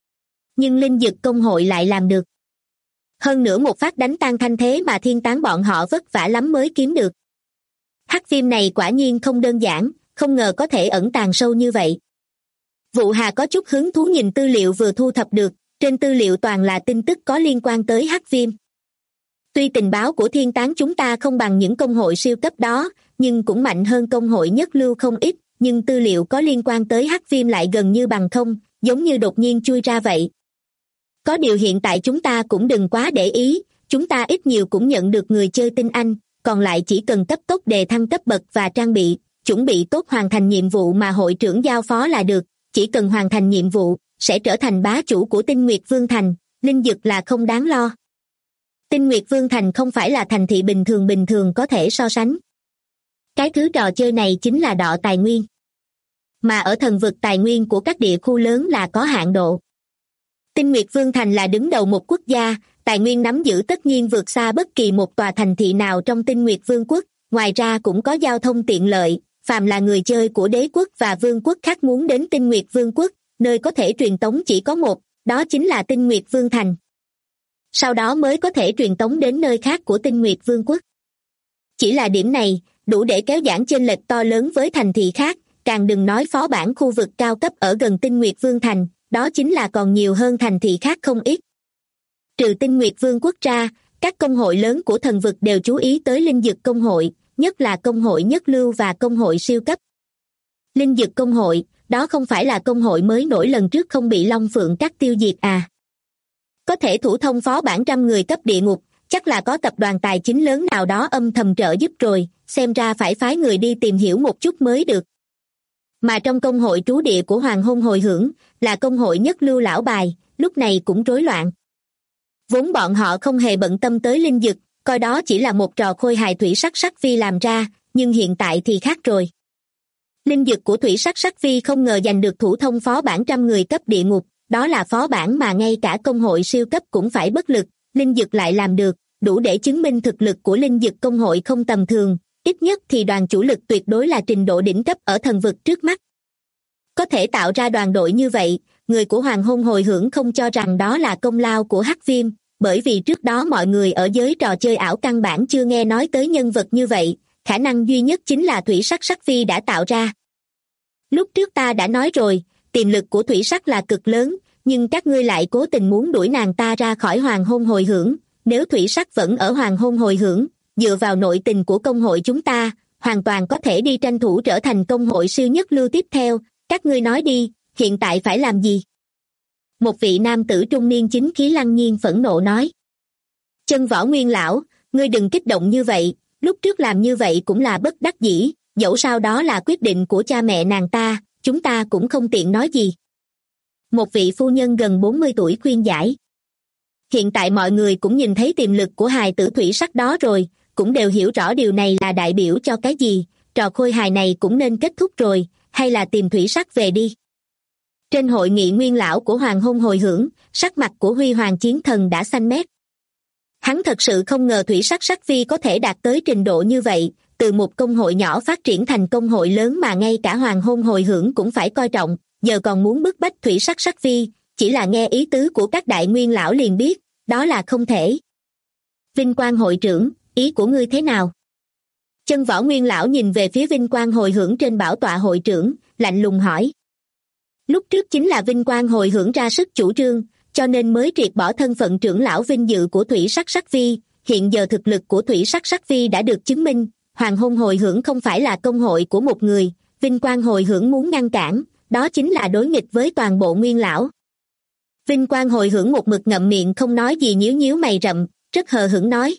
Nhưng linh dực công hội lại làm được. Hơn nữa một phát đánh tan thanh thế mà thiên tán bọn họ vất vả lắm mới kiếm được. Hắc viêm này quả nhiên không đơn giản, không ngờ có thể ẩn tàng sâu như vậy. Vụ Hà có chút hứng thú nhìn tư liệu vừa thu thập được, trên tư liệu toàn là tin tức có liên quan tới hắc viêm. Tuy tình báo của thiên tán chúng ta không bằng những công hội siêu cấp đó, nhưng cũng mạnh hơn công hội nhất lưu không ít, nhưng tư liệu có liên quan tới hắc viêm lại gần như bằng không, giống như đột nhiên chui ra vậy. Có điều hiện tại chúng ta cũng đừng quá để ý, chúng ta ít nhiều cũng nhận được người chơi tinh anh, còn lại chỉ cần cấp tốc đề thăng cấp bậc và trang bị, chuẩn bị tốt hoàn thành nhiệm vụ mà hội trưởng giao phó là được, chỉ cần hoàn thành nhiệm vụ, sẽ trở thành bá chủ của Tinh Nguyệt Vương Thành, linh dực là không đáng lo. Tinh Nguyệt Vương Thành không phải là thành thị bình thường có thể so sánh. Cái thứ trò chơi này chính là đọ tài nguyên. Mà ở thần vực tài nguyên của các địa khu lớn là có hạn độ. Tinh Nguyệt Vương Thành là đứng đầu một quốc gia, tài nguyên nắm giữ tất nhiên vượt xa bất kỳ một tòa thành thị nào trong Tinh Nguyệt Vương quốc, ngoài ra cũng có giao thông tiện lợi, phàm là người chơi của đế quốc và vương quốc khác muốn đến Tinh Nguyệt Vương quốc, nơi có thể truyền tống chỉ có một, đó chính là Tinh Nguyệt Vương Thành. Sau đó mới có thể truyền tống đến nơi khác của Tinh Nguyệt Vương quốc. Chỉ là điểm này, đủ để kéo giãn chênh lệch to lớn với thành thị khác, càng đừng nói phó bản khu vực cao cấp ở gần Tinh Nguyệt Vương Thành, đó chính là còn nhiều hơn thành thị khác không ít. Trừ Tinh Nguyệt Vương quốc ra, các công hội lớn của thần vực đều chú ý tới linh dực công hội, nhất là công hội nhất lưu và công hội siêu cấp. Linh dực công hội, đó không phải là công hội mới nổi lần trước không bị Long Phượng Các tiêu diệt à? Có thể thủ thông phó bản trăm người cấp địa ngục, chắc là có tập đoàn tài chính lớn nào đó âm thầm trợ giúp rồi, xem ra phải phái người đi tìm hiểu một chút mới được. Mà trong công hội trú địa của Hoàng Hôn Hồi Hưởng, là công hội nhất lưu lão bài, lúc này cũng rối loạn. Vốn bọn họ không hề bận tâm tới linh dực, coi đó chỉ là một trò khôi hài Thủy Sắc Sắc Vi làm ra, nhưng hiện tại thì khác rồi. Linh dực của Thủy Sắc Sắc Vi không ngờ giành được thủ thông phó bản trăm người cấp địa ngục, đó là phó bản mà ngay cả công hội siêu cấp cũng phải bất lực, linh dực lại làm được, đủ để chứng minh thực lực của linh dực công hội không tầm thường, ít nhất thì đoàn chủ lực tuyệt đối là trình độ đỉnh cấp ở thần vực trước mắt. Có thể tạo ra đoàn đội như vậy, người của Hoàng Hôn Hồi Hưởng không cho rằng đó là công lao của hắc viêm, bởi vì trước đó mọi người ở giới trò chơi ảo căn bản chưa nghe nói tới nhân vật như vậy, khả năng duy nhất chính là Thủy Sắc Sắc Vi đã tạo ra. Lúc trước ta đã nói rồi, tiềm lực của Thủy Sắc là cực lớn, nhưng các ngươi lại cố tình muốn đuổi nàng ta ra khỏi Hoàng Hôn Hồi Hưởng, nếu Thủy Sắc vẫn ở Hoàng Hôn Hồi Hưởng, dựa vào nội tình của công hội chúng ta, hoàn toàn có thể đi tranh thủ trở thành công hội siêu nhất lưu tiếp theo, các ngươi nói đi, hiện tại phải làm gì? Một vị nam tử trung niên chính khí lăng nhiên phẫn nộ nói. Chân Võ Nguyên lão, ngươi đừng kích động như vậy, lúc trước làm như vậy cũng là bất đắc dĩ, dẫu sao đó là quyết định của cha mẹ nàng ta, chúng ta cũng không tiện nói gì. Một vị phu nhân gần 40 tuổi khuyên giải. Hiện tại mọi người cũng nhìn thấy tiềm lực của hài tử Thủy Sắc đó rồi, cũng đều hiểu rõ điều này là đại biểu cho cái gì, trò khôi hài này cũng nên kết thúc rồi, hay là tìm Thủy Sắc về đi. Trên hội nghị nguyên lão của Hoàng Hôn Hồi Hưởng, sắc mặt của Huy Hoàng Chiến Thần đã xanh mét. Hắn thật sự không ngờ Thủy Sắc Sắc Vi có thể đạt tới trình độ như vậy, từ một công hội nhỏ phát triển thành công hội lớn mà ngay cả Hoàng Hôn Hồi Hưởng cũng phải coi trọng, giờ còn muốn bức bách Thủy Sắc Sắc Vi, chỉ là nghe ý tứ của các đại nguyên lão liền biết, đó là không thể. Vinh Quang hội trưởng, ý của ngươi thế nào? Chân Võ Nguyên lão nhìn về phía Vinh Quang Hồi Hưởng trên bảo tọa hội trưởng, lạnh lùng hỏi. Lúc trước chính là Vinh Quang Hồi Hưởng ra sức chủ trương, cho nên mới triệt bỏ thân phận trưởng lão vinh dự của Thủy Sắc Sắc Vi, hiện giờ thực lực của Thủy Sắc Sắc Vi đã được chứng minh, Hoàng Hôn Hồi Hưởng không phải là công hội của một người, Vinh Quang Hồi Hưởng muốn ngăn cản, đó chính là đối nghịch với toàn bộ nguyên lão. Vinh Quang Hồi Hưởng một mực ngậm miệng không nói gì, nhíu nhíu mày rậm, rất hờ hững nói.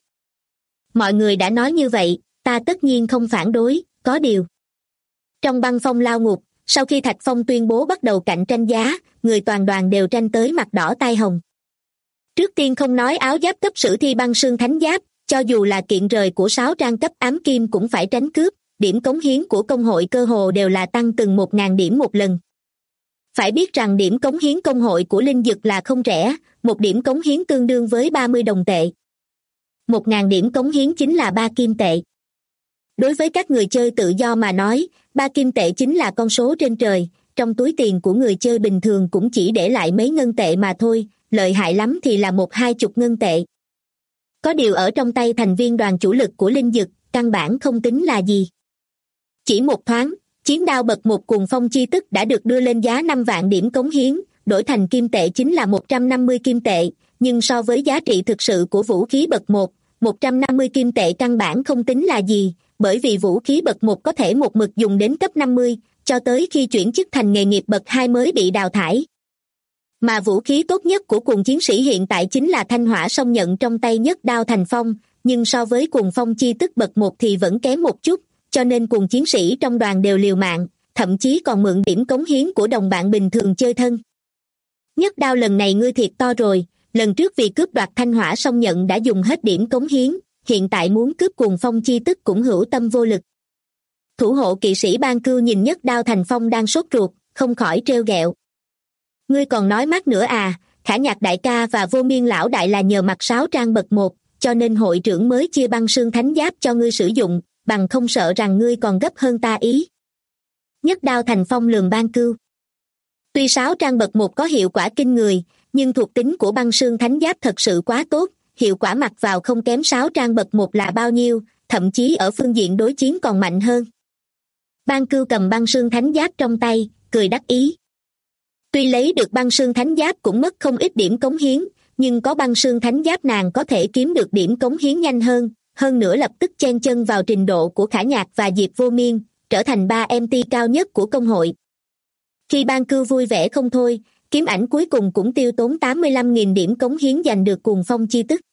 Mọi người đã nói như vậy, ta tất nhiên không phản đối, có điều. Trong băng phong lao ngục, sau khi Thạch Phong tuyên bố bắt đầu cạnh tranh giá, người toàn đoàn đều tranh tới mặt đỏ tai hồng. Trước tiên không nói áo giáp cấp sử thi băng sương thánh giáp, cho dù là kiện rời của 6 trang cấp ám kim cũng phải tránh cướp, điểm cống hiến của công hội cơ hồ đều là tăng từng 1000 điểm một lần. Phải biết rằng điểm cống hiến công hội của linh dực là không rẻ, một điểm cống hiến tương đương với 30 đồng tệ. 1.000 điểm cống hiến chính là 3 kim tệ. Đối với các người chơi tự do mà nói, 3 kim tệ chính là con số trên trời, trong túi tiền của người chơi bình thường cũng chỉ để lại mấy ngân tệ mà thôi, lợi hại lắm thì là 1-20 ngân tệ. Có điều ở trong tay thành viên đoàn chủ lực của linh dực, căn bản không tính là gì. Chỉ một thoáng, chiến đao bậc 1 Cuồng Phong Chi Tức đã được đưa lên giá 5 vạn điểm cống hiến, đổi thành kim tệ chính là 150 kim tệ, nhưng so với giá trị thực sự của vũ khí bậc 1, 150 kim tệ căn bản không tính là gì, bởi vì vũ khí bậc 1 có thể một mực dùng đến cấp 50, cho tới khi chuyển chức thành nghề nghiệp bậc 2 mới bị đào thải. Mà vũ khí tốt nhất của cuồng chiến sĩ hiện tại chính là thanh hỏa song nhận trong tay Nhất Đao Thành Phong, nhưng so với Cuồng Phong Chi Tức bậc 1 thì vẫn kém một chút, cho nên cuồng chiến sĩ trong đoàn đều liều mạng, thậm chí còn mượn điểm cống hiến của đồng bạn bình thường chơi thân. Nhất Đao lần này ngươi thiệt to rồi, lần trước vì cướp đoạt thanh hỏa song nhận đã dùng hết điểm cống hiến, hiện tại muốn cướp Cuồng Phong Chi Tức cũng hữu tâm vô lực. Thủ hộ kỵ sĩ Ban Cưu nhìn Nhất Đao Thành Phong đang sốt ruột, không khỏi trêu ghẹo. Ngươi còn nói mát nữa à, Khả Nhạc đại ca và Vô Miên lão đại là nhờ mặc sáo trang bậc 1, cho nên hội trưởng mới chia băng xương thánh giáp cho ngươi sử dụng, bằng không sợ rằng ngươi còn gấp hơn ta ý. Nhất Đao Thành Phong lườm Ban Cưu. Tuy sáo trang bậc 1 có hiệu quả kinh người, nhưng thuộc tính của băng xương thánh giáp thật sự quá tốt, hiệu quả mặc vào không kém sáo trang bậc 1 là bao nhiêu, thậm chí ở phương diện đối chiến còn mạnh hơn. Ban Cưu cầm băng xương thánh giáp trong tay, cười đắc ý. Tuy lấy được băng xương thánh giáp cũng mất không ít điểm cống hiến, nhưng có băng xương thánh giáp nàng có thể kiếm được điểm cống hiến nhanh hơn nữa lập tức chen chân vào trình độ của Khả Nhạc và Diệp Vô Miên, trở thành 3 MT cao nhất của công hội. Khi Ban Cưu vui vẻ không thôi, kiếm ảnh cuối cùng cũng tiêu tốn 85.000 điểm cống hiến giành được Cuồng Phong Chi Tức.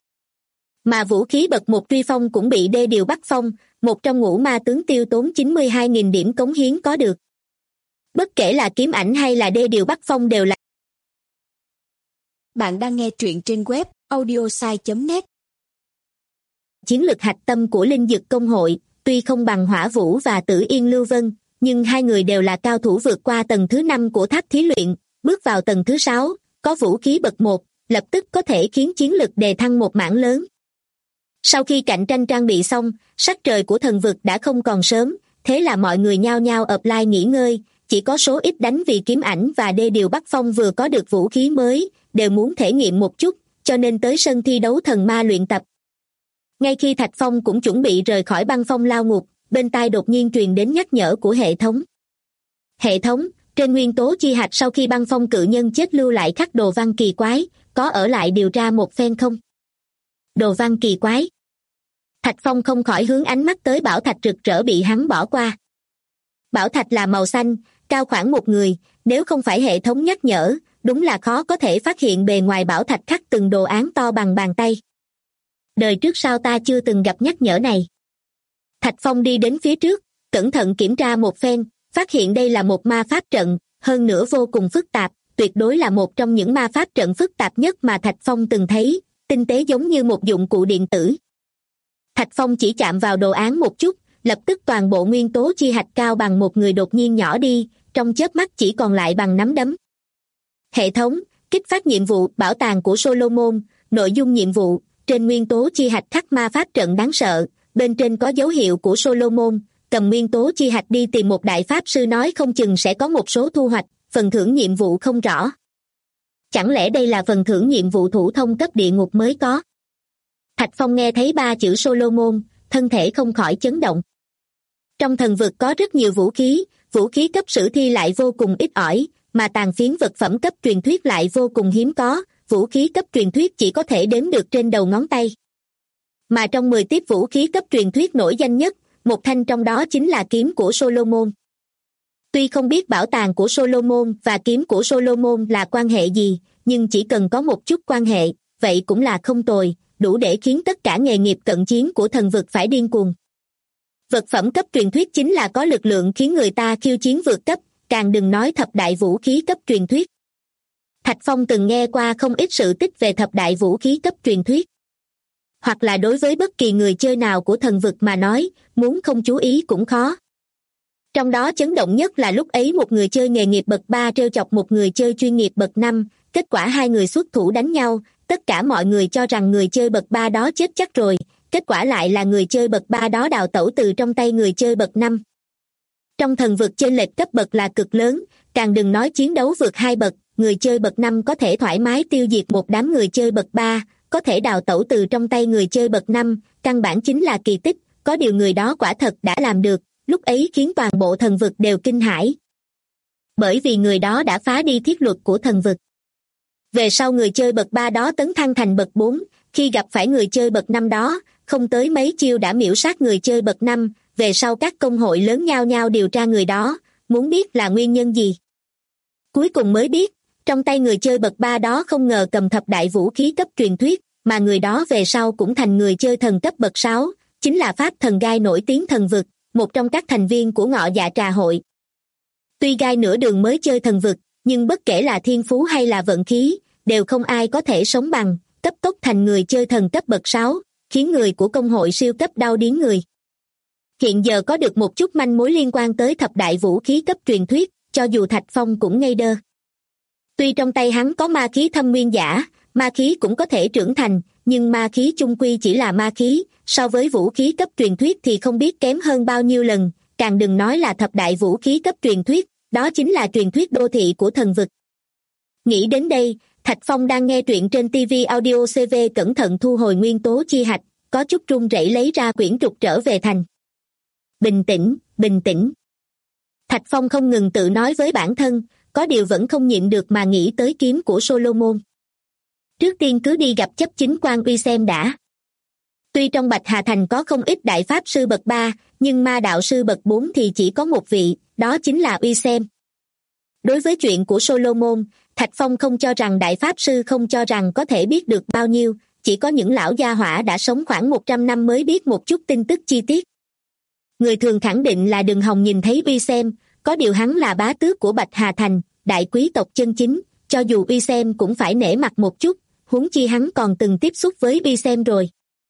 Mà vũ khí bậc 1 Truy Phong cũng bị Đê Điều Bắc Phong, một trong ngũ ma tướng tiêu tốn 92.000 điểm cống hiến có được. Bất kể là kiếm ảnh hay là Đê Điều Bắc Phong đều là. Bạn đang nghe truyện trên web audiosai.net. Chiến lực hạch tâm của linh dực công hội, tuy không bằng Hỏa Vũ và Tử Yên Lưu Vân, nhưng hai người đều là cao thủ vượt qua tầng thứ 5 của tháp thí luyện, bước vào tầng thứ 6, có vũ khí bậc 1, lập tức có thể khiến chiến lực đề thăng một mảng lớn. Sau khi cạnh tranh trang bị xong, sắc trời của thần vực đã không còn sớm, thế là mọi người nhao nhao offline nghỉ ngơi, chỉ có số ít đánh vì kiếm ảnh và Đê Điều Bắc Phong vừa có được vũ khí mới, đều muốn thể nghiệm một chút, cho nên tới sân thi đấu thần ma luyện tập. Ngay khi Thạch Phong cũng chuẩn bị rời khỏi băng phong lao ngục, bên tai đột nhiên truyền đến nhắc nhở của hệ thống. Hệ thống, trên nguyên tố chi hạch sau khi băng phong cự nhân chết lưu lại khắc đồ văn kỳ quái, có ở lại điều tra một phen không? Đồ văn kỳ quái. Thạch Phong không khỏi hướng ánh mắt tới bảo thạch rực rỡ bị hắn bỏ qua. Bảo thạch là màu xanh, cao khoảng một người, nếu không phải hệ thống nhắc nhở, đúng là khó có thể phát hiện bề ngoài bảo thạch khắc từng đồ án to bằng bàn tay. Đời trước sao ta chưa từng gặp nhắc nhở này? Thạch Phong đi đến phía trước, cẩn thận kiểm tra một phen, phát hiện đây là một ma pháp trận, hơn nữa vô cùng phức tạp, tuyệt đối là một trong những ma pháp trận phức tạp nhất mà Thạch Phong từng thấy, tinh tế giống như một dụng cụ điện tử. Thạch Phong chỉ chạm vào đồ án một chút, lập tức toàn bộ nguyên tố chi hạch cao bằng một người đột nhiên nhỏ đi, trong chớp mắt chỉ còn lại bằng nắm đấm. Hệ thống, kích phát nhiệm vụ bảo tàng của Solomon, nội dung nhiệm vụ, trên nguyên tố chi hạch khắc ma pháp trận đáng sợ, bên trên có dấu hiệu của Solomon, cầm nguyên tố chi hạch đi tìm một đại pháp sư nói không chừng sẽ có một số thu hoạch, phần thưởng nhiệm vụ không rõ. Chẳng lẽ đây là phần thưởng nhiệm vụ thủ thông cấp địa ngục mới có? Thạch Phong nghe thấy 3 chữ Solomon, thân thể không khỏi chấn động. Trong thần vực có rất nhiều vũ khí cấp sử thi lại vô cùng ít ỏi, mà tàn phiến vật phẩm cấp truyền thuyết lại vô cùng hiếm có, vũ khí cấp truyền thuyết chỉ có thể đếm được trên đầu ngón tay. Mà trong 10 tiếp vũ khí cấp truyền thuyết nổi danh nhất, một thanh trong đó chính là kiếm của Solomon. Tuy không biết bảo tàng của Solomon và kiếm của Solomon là quan hệ gì, nhưng chỉ cần có một chút quan hệ, vậy cũng là không tồi, đủ để khiến tất cả nghề nghiệp cận chiến của thần vực phải điên cuồng. Vật phẩm cấp truyền thuyết chính là có lực lượng khiến người ta khiêu chiến vượt cấp, càng đừng nói thập đại vũ khí cấp truyền thuyết. Thạch Phong từng nghe qua không ít sự tích về thập đại vũ khí cấp truyền thuyết. Hoặc là đối với bất kỳ người chơi nào của thần vực mà nói, muốn không chú ý cũng khó. Trong đó chấn động nhất là lúc ấy một người chơi nghề nghiệp bậc 3 trêu chọc một người chơi chuyên nghiệp bậc 5, kết quả hai người xuất thủ đánh nhau, tất cả mọi người cho rằng người chơi bậc 3 đó chết chắc rồi, kết quả lại là người chơi bậc 3 đó đào tẩu từ trong tay người chơi bậc 5. Trong thần vực chênh lệch cấp bậc là cực lớn, càng đừng nói chiến đấu vượt 2 bậc, người chơi bậc 5 có thể thoải mái tiêu diệt một đám người chơi bậc 3, có thể đào tẩu từ trong tay người chơi bậc 5, căn bản chính là kỳ tích, có điều người đó quả thật đã làm được, lúc ấy khiến toàn bộ thần vực đều kinh hãi. Bởi vì người đó đã phá đi thiết luật của thần vực. Về sau người chơi bậc 3 đó tấn thăng thành bậc 4, khi gặp phải người chơi bậc 5 đó, không tới mấy chiêu đã miễu sát người chơi bậc 5, về sau các công hội lớn nhao nhao điều tra người đó, muốn biết là nguyên nhân gì. Cuối cùng mới biết, trong tay người chơi bậc 3 đó không ngờ cầm thập đại vũ khí cấp truyền thuyết, mà người đó về sau cũng thành người chơi thần cấp bậc 6, chính là Pháp Thần Gai nổi tiếng thần vực, một trong các thành viên của Ngọ Dạ Trà Hội. Tuy Gai nửa đường mới chơi thần vực, nhưng bất kể là thiên phú hay là vận khí, đều không ai có thể sống bằng, cấp tốc thành người chơi thần cấp bậc 6, khiến người của công hội siêu cấp đau điếng người. Hiện giờ có được một chút manh mối liên quan tới thập đại vũ khí cấp truyền thuyết, cho dù Thạch Phong cũng ngây đơ. Tuy trong tay hắn có ma khí thâm nguyên giả, ma khí cũng có thể trưởng thành, nhưng ma khí chung quy chỉ là ma khí, so với vũ khí cấp truyền thuyết thì không biết kém hơn bao nhiêu lần, càng đừng nói là thập đại vũ khí cấp truyền thuyết, đó chính là truyền thuyết đô thị của thần vực. Nghĩ đến đây, Thạch Phong đang nghe truyện trên TV Audio CV cẩn thận thu hồi nguyên tố chi hạch, có chút run rẩy lấy ra quyển trục trở về thành. Bình tĩnh, bình tĩnh. Thạch Phong không ngừng tự nói với bản thân, có điều vẫn không nhịn được mà nghĩ tới kiếm của Solomon. Trước tiên cứ đi gặp chấp chính quan uy xem đã. Tuy trong Bạch Hà Thành có không ít đại pháp sư bậc 3, nhưng ma đạo sư bậc 4 thì chỉ có một vị, đó chính là uy xem. Đối với chuyện của Solomon, Thạch Phong không cho rằng đại pháp sư không cho rằng có thể biết được bao nhiêu, chỉ có những lão gia hỏa đã sống khoảng 100 năm mới biết một chút tin tức chi tiết. Người thường khẳng định là đừng hòng nhìn thấy uy xem, có điều hắn là bá tước của Bạch Hà Thành, đại quý tộc chân chính, cho dù uy xem cũng phải nể mặt một chút, huống chi hắn còn từng tiếp xúc với uy xem rồi.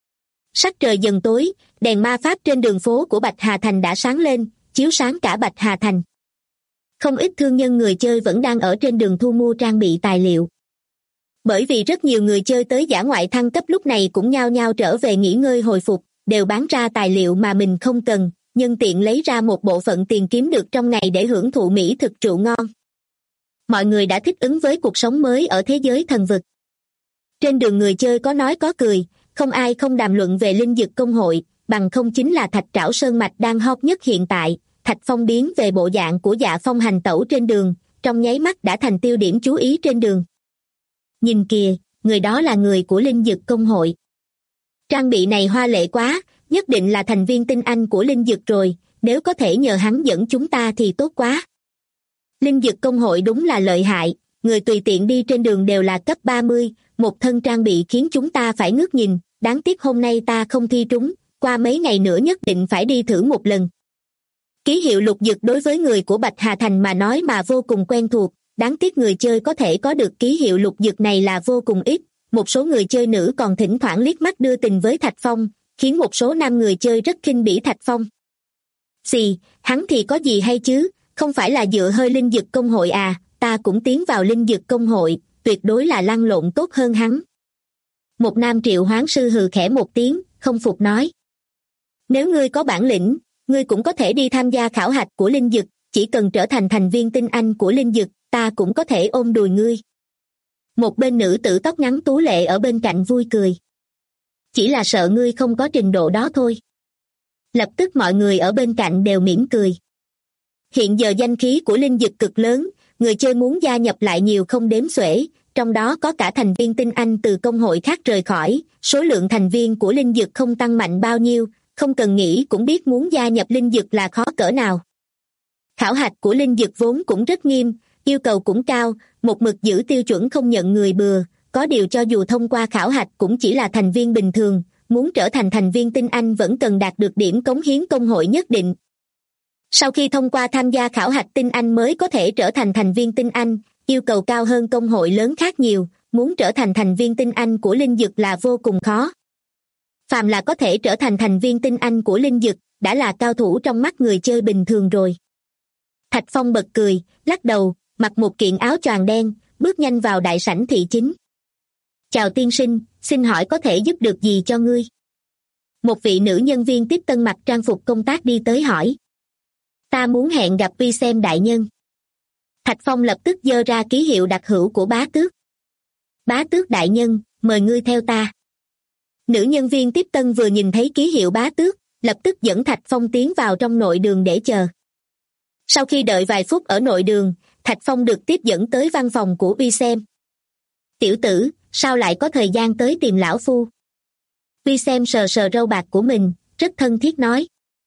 Sắc trời dần tối, đèn ma pháp trên đường phố của Bạch Hà Thành đã sáng lên, chiếu sáng cả Bạch Hà Thành. Không ít thương nhân người chơi vẫn đang ở trên đường thu mua trang bị tài liệu. Bởi vì rất nhiều người chơi tới dã ngoại thăng cấp lúc này cũng nhao nhao trở về nghỉ ngơi hồi phục, đều bán ra tài liệu mà mình không cần, nhân tiện lấy ra một bộ phận tiền kiếm được trong ngày để hưởng thụ mỹ thực rượu ngon. Mọi người đã thích ứng với cuộc sống mới ở thế giới thần vực. Trên đường người chơi có nói có cười, không ai không đàm luận về linh dực công hội, bằng không chính là Thạch Trảo Sơn Mạch đang hot nhất hiện tại. Thạch Phong biến về bộ dạng của Dạ Phong hành tẩu trên đường, trong nháy mắt đã thành tiêu điểm chú ý trên đường. Nhìn kìa, người đó là người của linh dực công hội. Trang bị này hoa lệ quá, nhất định là thành viên tinh anh của linh dực rồi, nếu có thể nhờ hắn dẫn chúng ta thì tốt quá. Linh dực công hội đúng là lợi hại, người tùy tiện đi trên đường đều là cấp 30, một thân trang bị khiến chúng ta phải ngước nhìn, đáng tiếc hôm nay ta không thi trúng, qua mấy ngày nữa nhất định phải đi thử một lần. Ký hiệu lục dực đối với người của Bạch Hà Thành mà nói mà vô cùng quen thuộc, đáng tiếc người chơi có thể có được ký hiệu lục dực này là vô cùng ít, một số người chơi nữ còn thỉnh thoảng liếc mắt đưa tình với Thạch Phong, khiến một số nam người chơi rất khinh bỉ Thạch Phong. Xì, hắn thì có gì hay chứ, không phải là dựa hơi linh dực công hội à, ta cũng tiến vào linh dực công hội, tuyệt đối là lăn lộn tốt hơn hắn. Một nam triệu hoán sư hừ khẽ một tiếng, không phục nói. Nếu ngươi có bản lĩnh, ngươi cũng có thể đi tham gia khảo hạch của linh dực, chỉ cần trở thành thành viên tinh anh của linh dực, ta cũng có thể ôm đùi ngươi. Một bên nữ tử tóc ngắn tú lệ ở bên cạnh vui cười. Chỉ là sợ ngươi không có trình độ đó thôi. Lập tức mọi người ở bên cạnh đều mỉm cười. Hiện giờ danh khí của linh dực cực lớn, người chơi muốn gia nhập lại nhiều không đếm xuể, trong đó có cả thành viên tinh anh từ công hội khác rời khỏi, số lượng thành viên của linh dực không tăng mạnh bao nhiêu, không cần nghĩ cũng biết muốn gia nhập linh dực là khó cỡ nào. Khảo hạch của linh dực vốn cũng rất nghiêm, yêu cầu cũng cao, một mực giữ tiêu chuẩn không nhận người bừa, có điều cho dù thông qua khảo hạch cũng chỉ là thành viên bình thường, muốn trở thành thành viên tinh anh vẫn cần đạt được điểm cống hiến công hội nhất định. Sau khi thông qua tham gia khảo hạch tinh anh mới có thể trở thành thành viên tinh anh, yêu cầu cao hơn công hội lớn khác nhiều, muốn trở thành thành viên tinh anh của linh dực là vô cùng khó. Phàm là có thể trở thành thành viên tinh anh của linh dực, đã là cao thủ trong mắt người chơi bình thường rồi. Thạch Phong bật cười, lắc đầu, mặc một kiện áo choàng đen, bước nhanh vào đại sảnh thị chính. Chào tiên sinh, xin hỏi có thể giúp được gì cho ngươi? Một vị nữ nhân viên tiếp tân mặc trang phục công tác đi tới hỏi. Ta muốn hẹn gặp Vi Xem đại nhân. Thạch Phong lập tức giơ ra ký hiệu đặc hữu của bá tước. Bá tước đại nhân, mời ngươi theo ta. Nữ nhân viên tiếp tân vừa nhìn thấy ký hiệu bá tước, lập tức dẫn Thạch Phong tiến vào trong nội đường để chờ. Sau khi đợi vài phút ở nội đường, Thạch Phong được tiếp dẫn tới văn phòng của Vi Xem. Tiểu tử, sao lại có thời gian tới tìm lão phu? Vi Xem sờ sờ râu bạc của mình, rất thân thiết nói.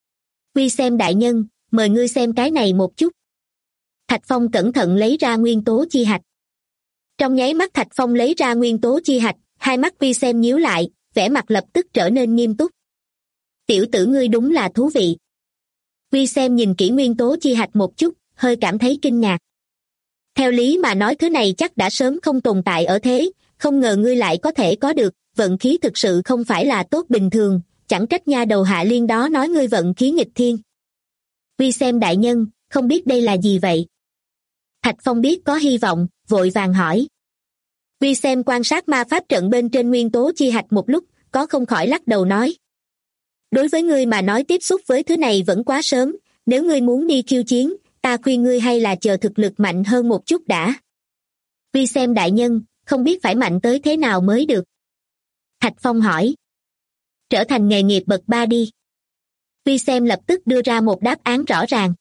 Vi Xem đại nhân, mời ngươi xem cái này một chút. Thạch Phong cẩn thận lấy ra nguyên tố chi hạch. Trong nháy mắt Thạch Phong lấy ra nguyên tố chi hạch, hai mắt Vi Xem nhíu lại, vẻ mặt lập tức trở nên nghiêm túc. Tiểu tử ngươi đúng là thú vị. Vi Xem nhìn kỹ nguyên tố chi hạch một chút, hơi cảm thấy kinh ngạc. Theo lý mà nói thứ này chắc đã sớm không tồn tại ở thế, không ngờ ngươi lại có thể có được, vận khí thực sự không phải là tốt bình thường, chẳng trách nha đầu Hạ Liên đó nói ngươi vận khí nghịch thiên. Vi Xem đại nhân, không biết đây là gì vậy? Thạch Phong biết có hy vọng, vội vàng hỏi. Vi Xem quan sát ma pháp trận bên trên nguyên tố chi hạch một lúc, có không khỏi lắc đầu nói. Đối với ngươi mà nói tiếp xúc với thứ này vẫn quá sớm, nếu ngươi muốn đi khiêu chiến, ta khuyên ngươi hay là chờ thực lực mạnh hơn một chút đã. Vi Xem đại nhân, không biết phải mạnh tới thế nào mới được. Thạch Phong hỏi. Trở thành nghề nghiệp bậc 3 đi. Vi Xem lập tức đưa ra một đáp án rõ ràng.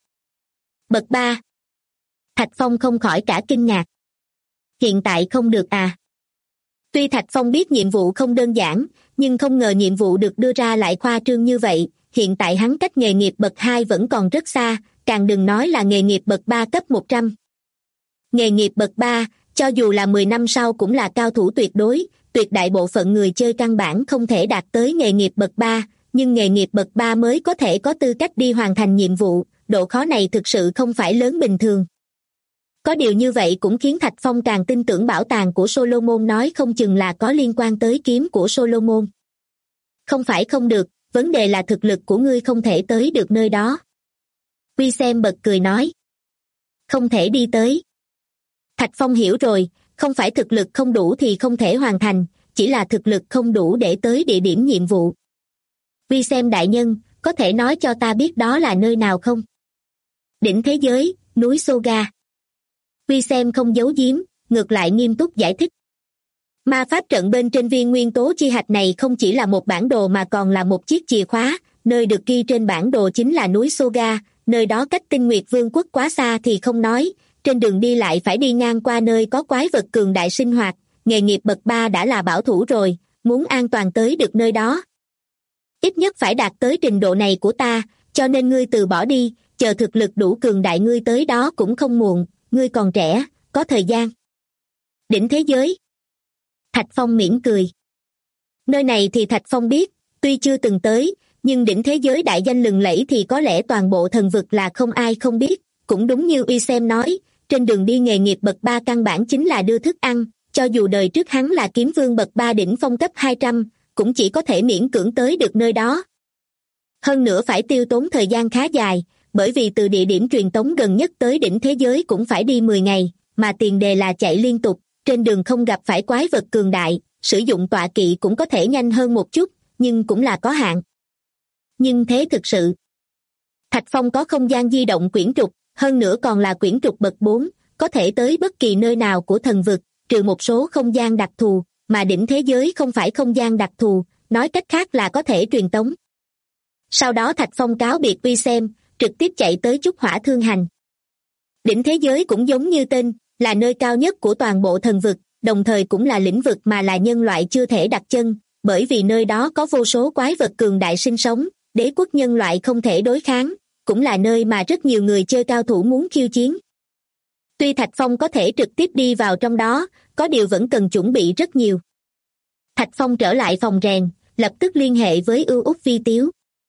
Bậc 3. Thạch Phong không khỏi cả kinh ngạc. Hiện tại không được à? Tuy Thạch Phong biết nhiệm vụ không đơn giản, nhưng không ngờ nhiệm vụ được đưa ra lại khoa trương như vậy. Hiện tại hắn cách nghề nghiệp bậc 2 vẫn còn rất xa, càng đừng nói là nghề nghiệp bậc 3 cấp 100. Nghề nghiệp bậc 3, cho dù là 10 năm sau cũng là cao thủ tuyệt đối, tuyệt đại bộ phận người chơi căn bản không thể đạt tới nghề nghiệp bậc 3, nhưng nghề nghiệp bậc 3 mới có thể có tư cách đi hoàn thành nhiệm vụ, độ khó này thực sự không phải lớn bình thường. Có điều như vậy cũng khiến Thạch Phong càng tin tưởng bảo tàng của Solomon nói không chừng là có liên quan tới kiếm của Solomon. Không phải không được, vấn đề là thực lực của ngươi không thể tới được nơi đó. Vi Xem bật cười nói. Không thể đi tới. Thạch Phong hiểu rồi, không phải thực lực không đủ thì không thể hoàn thành, chỉ là thực lực không đủ để tới địa điểm nhiệm vụ. Vi Xem đại nhân, có thể nói cho ta biết đó là nơi nào không? Đỉnh thế giới, núi Soga. Vi Xem không giấu giếm, ngược lại nghiêm túc giải thích. Ma pháp trận bên trên viên nguyên tố chi hạch này không chỉ là một bản đồ mà còn là một chiếc chìa khóa, nơi được ghi trên bản đồ chính là núi Soga, nơi đó cách Tinh Nguyệt Vương quốc quá xa thì không nói, trên đường đi lại phải đi ngang qua nơi có quái vật cường đại sinh hoạt, nghề nghiệp bậc 3 đã là bảo thủ rồi, muốn an toàn tới được nơi đó. Ít nhất phải đạt tới trình độ này của ta, cho nên ngươi từ bỏ đi, chờ thực lực đủ cường đại ngươi tới đó cũng không muộn, ngươi còn trẻ, có thời gian. Đỉnh thế giới. Thạch Phong mỉm cười. Nơi này thì Thạch Phong biết, tuy chưa từng tới, nhưng đỉnh thế giới đại danh lừng lẫy thì có lẽ toàn bộ thần vực là không ai không biết, cũng đúng như Vi Xem nói, trên đường đi nghề nghiệp bậc 3 căn bản chính là đưa thức ăn, cho dù đời trước hắn là kiếm vương bậc 3 đỉnh phong cấp 200, cũng chỉ có thể miễn cưỡng tới được nơi đó. Hơn nữa phải tiêu tốn thời gian khá dài, bởi vì từ địa điểm truyền tống gần nhất tới đỉnh thế giới cũng phải đi 10 ngày, mà tiền đề là chạy liên tục, trên đường không gặp phải quái vật cường đại, sử dụng tọa kỵ cũng có thể nhanh hơn một chút, nhưng cũng là có hạn. Nhưng thế thực sự. Thạch Phong có không gian di động quyển trục, hơn nữa còn là quyển trục bậc 4, có thể tới bất kỳ nơi nào của thần vực, trừ một số không gian đặc thù, mà đỉnh thế giới không phải không gian đặc thù, nói cách khác là có thể truyền tống. Sau đó Thạch Phong cáo biệt Vi Xem, trực tiếp chạy tới Chúc Hỏa Thương Hành. Đỉnh thế giới cũng giống như tên, là nơi cao nhất của toàn bộ thần vực, đồng thời cũng là lĩnh vực mà là nhân loại chưa thể đặt chân, bởi vì nơi đó có vô số quái vật cường đại sinh sống, đế quốc nhân loại không thể đối kháng, cũng là nơi mà rất nhiều người chơi cao thủ muốn khiêu chiến. Tuy Thạch Phong có thể trực tiếp đi vào trong đó, có điều vẫn cần chuẩn bị rất nhiều. Thạch Phong trở lại phòng rèn, lập tức liên hệ với Ưu Úc Vi Tiếu.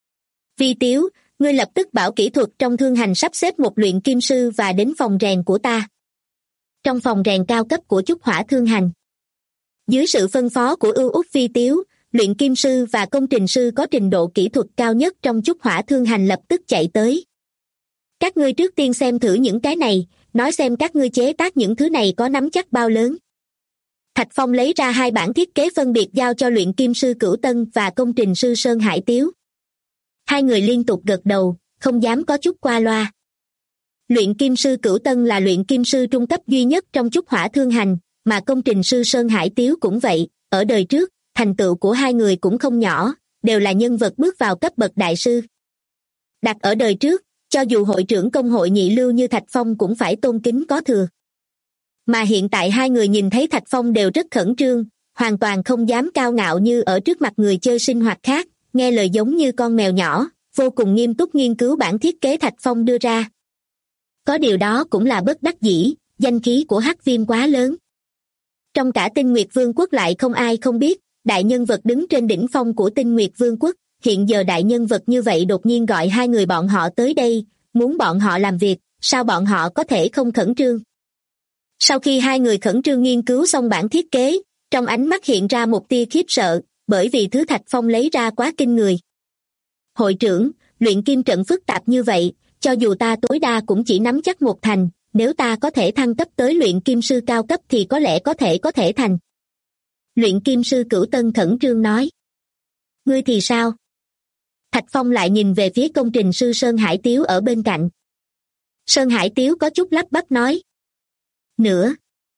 Vi Tiếu, ngươi lập tức bảo kỹ thuật trong thương hành sắp xếp một luyện kim sư và đến phòng rèn của ta. Trong phòng rèn cao cấp của Chúc Hỏa Thương Hành. Dưới sự phân phó của Ưu Úc Vi Tiếu, luyện kim sư và công trình sư có trình độ kỹ thuật cao nhất trong Chúc Hỏa Thương Hành lập tức chạy tới. Các ngươi trước tiên xem thử những cái này, nói xem các ngươi chế tác những thứ này có nắm chắc bao lớn. Thạch Phong lấy ra 2 bản thiết kế phân biệt giao cho luyện kim sư Cửu Tân và công trình sư Sơn Hải Tiếu. 2 người liên tục gật đầu, không dám có chút qua loa. Luyện kim sư Cửu Tân là luyện kim sư trung cấp duy nhất trong Chúc Hỏa Thương Hành, mà công trình sư Sơn Hải Tiếu cũng vậy. Ở đời trước, thành tựu của 2 người cũng không nhỏ, đều là nhân vật bước vào cấp bậc đại sư. Đặt ở đời trước, cho dù hội trưởng công hội nhị lưu như Thạch Phong cũng phải tôn kính có thừa. Mà hiện tại 2 người nhìn thấy Thạch Phong đều rất khẩn trương, hoàn toàn không dám cao ngạo như ở trước mặt người chơi sinh hoạt khác, nghe lời giống như con mèo nhỏ, vô cùng nghiêm túc nghiên cứu bản thiết kế Thạch Phong đưa ra. Có điều đó cũng là bất đắc dĩ, danh khí của Hắc Viêm quá lớn. Trong cả Tinh Nguyệt Vương quốc lại không ai không biết, đại nhân vật đứng trên đỉnh phong của Tinh Nguyệt Vương quốc, hiện giờ đại nhân vật như vậy đột nhiên gọi 2 người bọn họ tới đây, muốn bọn họ làm việc, sao bọn họ có thể không khẩn trương? Sau khi 2 người khẩn trương nghiên cứu xong bản thiết kế, trong ánh mắt hiện ra một tia khiếp sợ, bởi vì thứ Thạch Phong lấy ra quá kinh người. Hội trưởng, luyện kim trận phức tạp như vậy, cho dù ta tối đa cũng chỉ nắm chắc 1 thành, nếu ta có thể thăng cấp tới luyện kim sư cao cấp thì có lẽ có thể thành. Luyện kim sư Cửu Tân khẩn trương nói. Ngươi thì sao? Thạch Phong lại nhìn về phía công trình sư Sơn Hải Tiếu ở bên cạnh. Sơn Hải Tiếu có chút lắp bắp nói. Nửa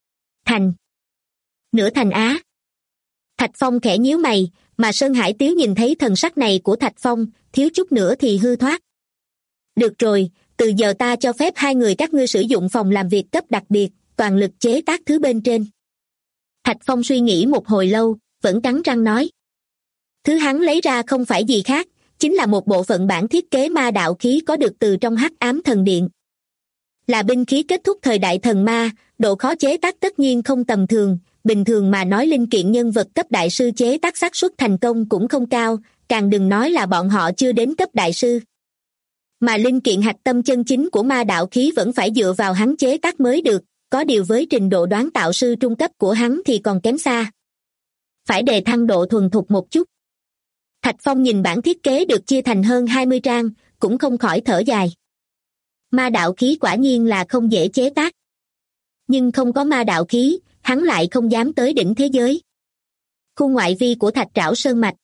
thành á. Thạch Phong khẽ nhíu mày, mà Sơn Hải Tiếu nhìn thấy thần sắc này của Thạch Phong, thiếu chút nữa thì hư thoát. Được rồi, từ giờ ta cho phép 2 người các ngươi sử dụng phòng làm việc cấp đặc biệt, toàn lực chế tác thứ bên trên. Thạch Phong suy nghĩ một hồi lâu, vẫn cắn răng nói. Thứ hắn lấy ra không phải gì khác, chính là một bộ phận bản thiết kế ma đạo khí có được từ trong Hắc Ám Thần Điện. Là binh khí kết thúc thời đại thần ma, độ khó chế tác tất nhiên không tầm thường, bình thường mà nói linh kiện nhân vật cấp đại sư chế tác xác suất thành công cũng không cao, càng đừng nói là bọn họ chưa đến cấp đại sư. Mà linh kiện hạch tâm chân chính của ma đạo khí vẫn phải dựa vào hắn chế tác mới được, có điều với trình độ đoán tạo sư trung cấp của hắn thì còn kém xa. Phải đề thăng độ thuần thục một chút. Thạch Phong nhìn bản thiết kế được chia thành hơn 20 trang, cũng không khỏi thở dài. Ma đạo khí quả nhiên là không dễ chế tác. Nhưng không có ma đạo khí, hắn lại không dám tới đỉnh thế giới. Khu ngoại vi của Thạch Trảo Sơn Mạch.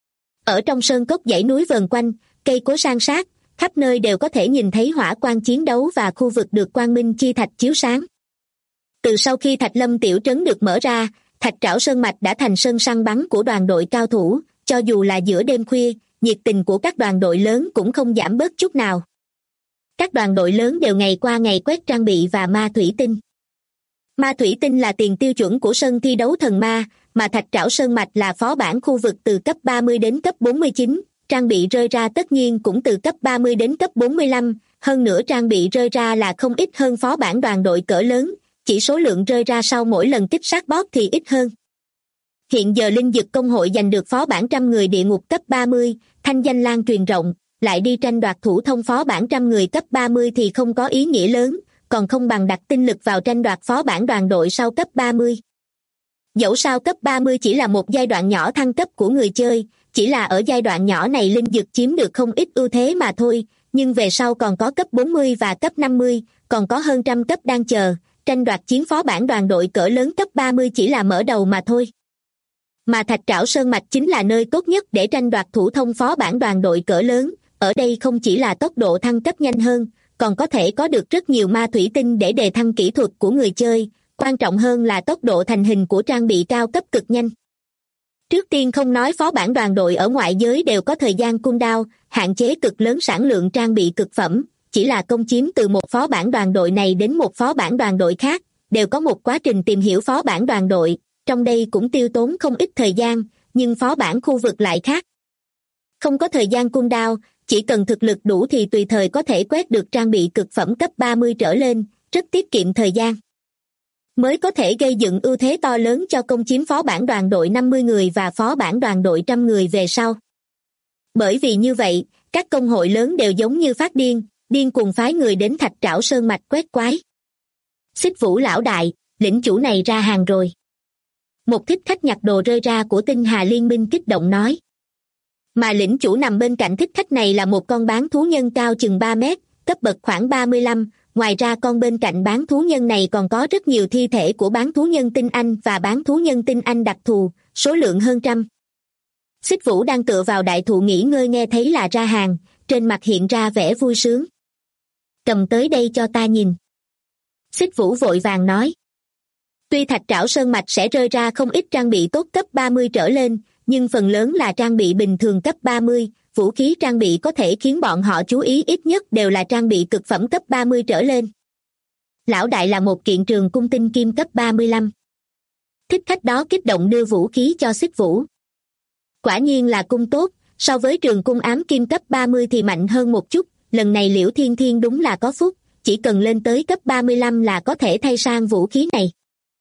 Ở trong sơn cốc dãy núi vờn quanh, cây cối san sát, khắp nơi đều có thể nhìn thấy hỏa quang chiến đấu và khu vực được quang minh chi thạch chiếu sáng. Từ sau khi Thạch Lâm tiểu trấn được mở ra, Thạch Trảo Sơn Mạch đã thành sân săn bắn của đoàn đội cao thủ, cho dù là giữa đêm khuya, nhiệt tình của các đoàn đội lớn cũng không giảm bớt chút nào. Các đoàn đội lớn đều ngày qua ngày quét trang bị và ma thủy tinh. Ma thủy tinh là tiền tiêu chuẩn của sân thi đấu thần ma, mà Thạch Trảo Sơn Mạch là phó bản khu vực từ cấp 30 đến cấp 49, trang bị rơi ra tất nhiên cũng từ cấp 30 đến cấp 45, hơn nữa trang bị rơi ra là không ít hơn phó bản đoàn đội cỡ lớn, chỉ số lượng rơi ra sau mỗi lần kích sát boss thì ít hơn. Hiện giờ Linh Dực Công hội giành được phó bản 100 người địa ngục cấp 30, thanh danh lan truyền rộng, lại đi tranh đoạt thủ thông phó bản 100 người cấp 30 thì không có ý nghĩa lớn, còn không bằng đặt tinh lực vào tranh đoạt phó bản đoàn đội sau cấp 30. Dẫu sao cấp 30 chỉ là một giai đoạn nhỏ thăng cấp của người chơi, chỉ là ở giai đoạn nhỏ này Linh Dực chiếm được không ít ưu thế mà thôi, nhưng về sau còn có cấp 40 và cấp 50, còn có hơn 100 cấp đang chờ, tranh đoạt chiến phó bản đoàn đội cỡ lớn cấp 30 chỉ là mở đầu mà thôi. Mà Thạch Trảo Sơn Mạch chính là nơi tốt nhất để tranh đoạt thủ thông phó bản đoàn đội cỡ lớn, ở đây không chỉ là tốc độ thăng cấp nhanh hơn, còn có thể có được rất nhiều ma thủy tinh để đề thăng kỹ thuật của người chơi, quan trọng hơn là tốc độ thành hình của trang bị cao cấp cực nhanh. Trước tiên không nói phó bản đoàn đội ở ngoại giới đều có thời gian cooldown, hạn chế cực lớn sản lượng trang bị cực phẩm, chỉ là công chiếm từ một phó bản đoàn đội này đến một phó bản đoàn đội khác, đều có một quá trình tìm hiểu phó bản đoàn đội, trong đây cũng tiêu tốn không ít thời gian, nhưng phó bản khu vực lại khác. Không có thời gian cooldown, chỉ cần thực lực đủ thì tùy thời có thể quét được trang bị cực phẩm cấp 30 trở lên, rất tiết kiệm thời gian. Mới có thể gây dựng ưu thế to lớn cho công chiếm phó bản đoàn đội 50 người và phó bản đoàn đội 100 người về sau. Bởi vì như vậy, các công hội lớn đều giống như phát điên cuồng phái người đến Thạch Trảo Sơn Mạch quét quái. Xích Vũ lão đại, lĩnh chủ này ra hàng rồi. Một thích khách nhặt đồ rơi ra của Tinh Hà Liên minh kích động nói. Mà lĩnh chủ nằm bên cạnh thích khách này là một con bán thú nhân cao chừng 3 mét, cấp bậc khoảng 35, ngoài ra con bên cạnh bán thú nhân này còn có rất nhiều thi thể của bán thú nhân tinh anh và bán thú nhân tinh anh đặc thù, số lượng hơn trăm. Xích Vũ đang tựa vào đại thụ nghỉ ngơi nghe thấy là ra hàng, trên mặt hiện ra vẻ vui sướng. Cầm tới đây cho ta nhìn. Xích Vũ vội vàng nói. Tuy thạch trảo sơn mạch sẽ rơi ra không ít trang bị tốt cấp 30 trở lên, nhưng phần lớn là trang bị bình thường cấp 30, vũ khí trang bị có thể khiến bọn họ chú ý ít nhất đều là trang bị cực phẩm cấp 30 trở lên. Lão đại là một kiện trường cung tinh kim cấp 35. Thích khách đó kích động đưa vũ khí cho Xích Vũ. Quả nhiên là cung tốt, so với trường cung ám kim cấp 30 thì mạnh hơn một chút, lần này Liễu Thiên Thiên đúng là có phúc, chỉ cần lên tới cấp 35 là có thể thay sang vũ khí này.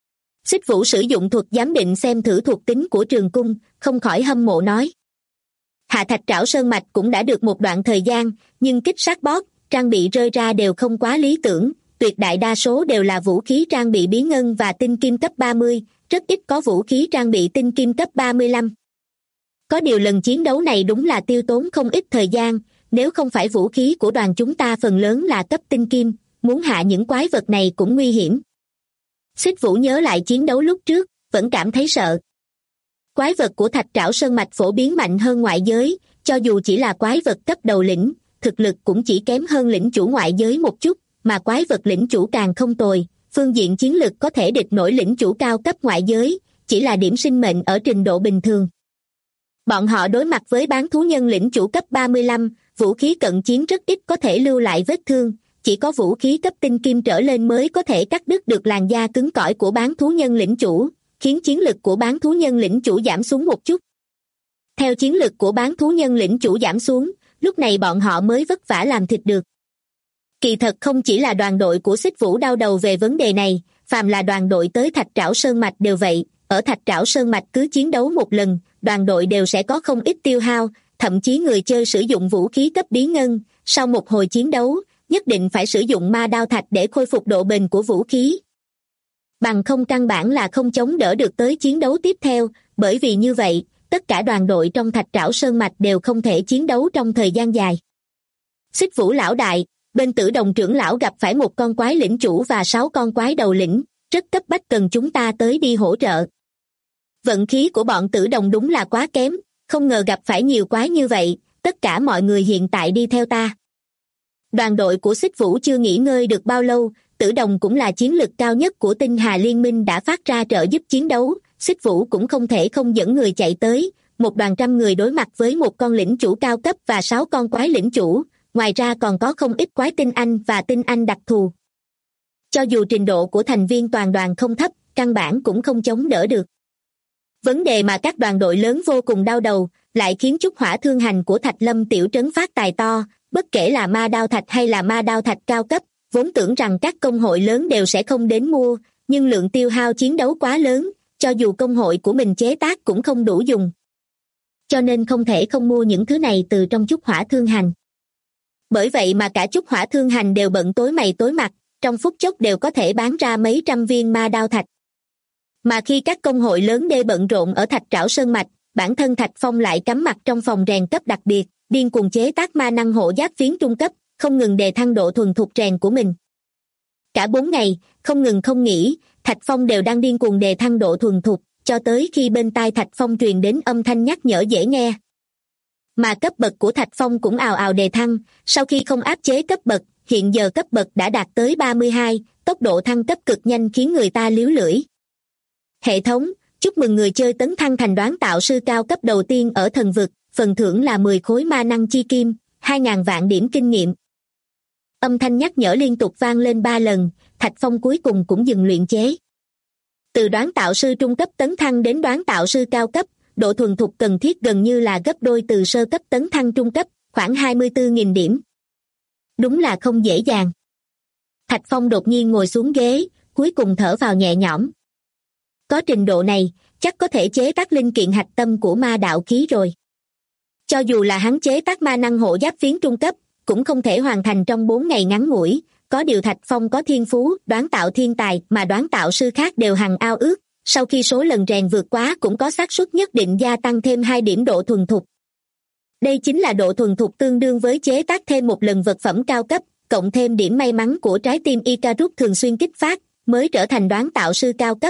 Xích Vũ sử dụng thuật giám định xem thử thuộc tính của trường cung, không khỏi hâm mộ nói. Hạ thạch trảo sơn mạch cũng đã được một đoạn thời gian, nhưng kích sát boss, trang bị rơi ra đều không quá lý tưởng, tuyệt đại đa số đều là vũ khí trang bị bí ngân và tinh kim cấp 30, rất ít có vũ khí trang bị tinh kim cấp 35. Có điều lần chiến đấu này đúng là tiêu tốn không ít thời gian, nếu không phải vũ khí của đoàn chúng ta phần lớn là cấp tinh kim, muốn hạ những quái vật này cũng nguy hiểm. Xích Vũ nhớ lại chiến đấu lúc trước, vẫn cảm thấy sợ. Quái vật của thạch trảo sơn mạch phổ biến mạnh hơn ngoại giới, cho dù chỉ là quái vật cấp đầu lĩnh, thực lực cũng chỉ kém hơn lĩnh chủ ngoại giới một chút, mà quái vật lĩnh chủ càng không tồi, phương diện chiến lực có thể địch nổi lĩnh chủ cao cấp ngoại giới, chỉ là điểm sinh mệnh ở trình độ bình thường. Bọn họ đối mặt với bán thú nhân lĩnh chủ cấp 35, vũ khí cận chiến rất ít có thể lưu lại vết thương, chỉ có vũ khí cấp tinh kim trở lên mới có thể cắt đứt được làn da cứng cỏi của bán thú nhân lĩnh chủ, khiến chiến lực của bán thú nhân lĩnh chủ giảm xuống một chút. Theo chiến lực của bán thú nhân lĩnh chủ giảm xuống, lúc này bọn họ mới vất vả làm thịt được. Kỳ thật không chỉ là đoàn đội của Xích Vũ đau đầu về vấn đề này, phàm là đoàn đội tới thạch trảo sơn mạch đều vậy, ở thạch trảo sơn mạch cứ chiến đấu một lần, đoàn đội đều sẽ có không ít tiêu hao, thậm chí người chơi sử dụng vũ khí cấp bí ngân, sau một hồi chiến đấu, nhất định phải sử dụng ma đao thạch để khôi phục độ bền của vũ khí. Bằng không căn bản là không chống đỡ được tới chiến đấu tiếp theo, bởi vì như vậy, tất cả đoàn đội trong thạch trảo sơn mạch đều không thể chiến đấu trong thời gian dài. Xích Vũ lão đại, bên Tử Đồng trưởng lão gặp phải một con quái lĩnh chủ và 6 con quái đầu lĩnh, rất cấp bách cần chúng ta tới đi hỗ trợ. Vận khí của bọn Tử Đồng đúng là quá kém, không ngờ gặp phải nhiều quái như vậy, tất cả mọi người hiện tại đi theo ta. Đoàn đội của Xích Vũ chưa nghỉ ngơi được bao lâu, Tử Đồng cũng là chiến lực cao nhất của Tinh Hà Liên minh đã phát ra trợ giúp chiến đấu, Xích Vũ cũng không thể không dẫn người chạy tới, một đoàn trăm người đối mặt với một con lĩnh chủ cao cấp và 6 con quái lĩnh chủ, ngoài ra còn có không ít quái tinh anh và tinh anh đặc thù. Cho dù trình độ của thành viên toàn đoàn không thấp, căn bản cũng không chống đỡ được. Vấn đề mà các đoàn đội lớn vô cùng đau đầu, lại khiến Trúc Hỏa Thương Hành của Thạch Lâm tiểu trấn phát tài to, bất kể là ma đao thạch hay là ma đao thạch cao cấp, vốn tưởng rằng các công hội lớn đều sẽ không đến mua, nhưng lượng tiêu hao chiến đấu quá lớn, cho dù công hội của mình chế tác cũng không đủ dùng. Cho nên không thể không mua những thứ này từ trong Trúc Hỏa Thương Hành. Bởi vậy mà cả Trúc Hỏa Thương Hành đều bận tối mày tối mặt, trong phút chốc đều có thể bán ra mấy trăm viên ma đao thạch. Mà khi các công hội lớn đê bận rộn ở thạch trảo sơn mạch, bản thân Thạch Phong lại cắm mặt trong phòng rèn cấp đặc biệt, điên cuồng chế tác ma năng hộ giáp phiến trung cấp, không ngừng đề thăng độ thuần thục rèn của mình. Cả 4 ngày, không ngừng không nghỉ, Thạch Phong đều đang điên cuồng đề thăng độ thuần thục, cho tới khi bên tai Thạch Phong truyền đến âm thanh nhắc nhở dễ nghe. Mà cấp bậc của Thạch Phong cũng ào ào đề thăng, sau khi không áp chế cấp bậc, hiện giờ cấp bậc đã đạt tới 32, tốc độ thăng cấp cực nhanh khiến người ta líu lưỡi. Hệ thống, chúc mừng người chơi tấn thăng thành đoán tạo sư cao cấp đầu tiên ở thần vực, phần thưởng là 10 khối ma năng chi kim, 2.000 vạn điểm kinh nghiệm. Âm thanh nhắc nhở liên tục vang lên 3 lần, Thạch Phong cuối cùng cũng dừng luyện chế. Từ đoán tạo sư trung cấp tấn thăng đến đoán tạo sư cao cấp, độ thuần thục cần thiết gần như là gấp đôi từ sơ cấp tấn thăng trung cấp, khoảng 24.000 điểm. Đúng là không dễ dàng. Thạch Phong đột nhiên ngồi xuống ghế, cuối cùng thở vào nhẹ nhõm. Có trình độ này, chắc có thể chế tác linh kiện hạch tâm của ma đạo khí rồi. Cho dù là hắn chế tác ma năng hộ giáp phiến trung cấp, cũng không thể hoàn thành trong 4 ngày ngắn ngủi. Có điều Thạch Phong có thiên phú, đoán tạo thiên tài mà đoán tạo sư khác đều hằng ao ước. Sau khi số lần rèn vượt quá cũng có xác suất nhất định gia tăng thêm 2 điểm độ thuần thục. Đây chính là độ thuần thục tương đương với chế tác thêm một lần vật phẩm cao cấp, cộng thêm điểm may mắn của trái tim Icarus thường xuyên kích phát, mới trở thành đoán tạo sư cao cấp.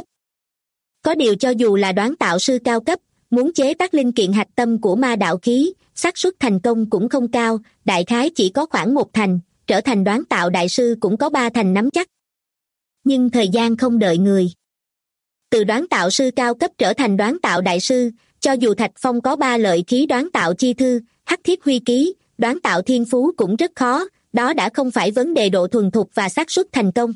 Có điều cho dù là đoán tạo sư cao cấp, muốn chế tác linh kiện hạch tâm của ma đạo khí, xác suất thành công cũng không cao, đại khái chỉ có khoảng 1 thành, trở thành đoán tạo đại sư cũng có 3 thành nắm chắc. Nhưng thời gian không đợi người. Từ đoán tạo sư cao cấp trở thành đoán tạo đại sư, cho dù Thạch Phong có 3 lợi khí đoán tạo chi thư, hắc thiết huy ký, đoán tạo thiên phú cũng rất khó, đó đã không phải vấn đề độ thuần thục và xác suất thành công.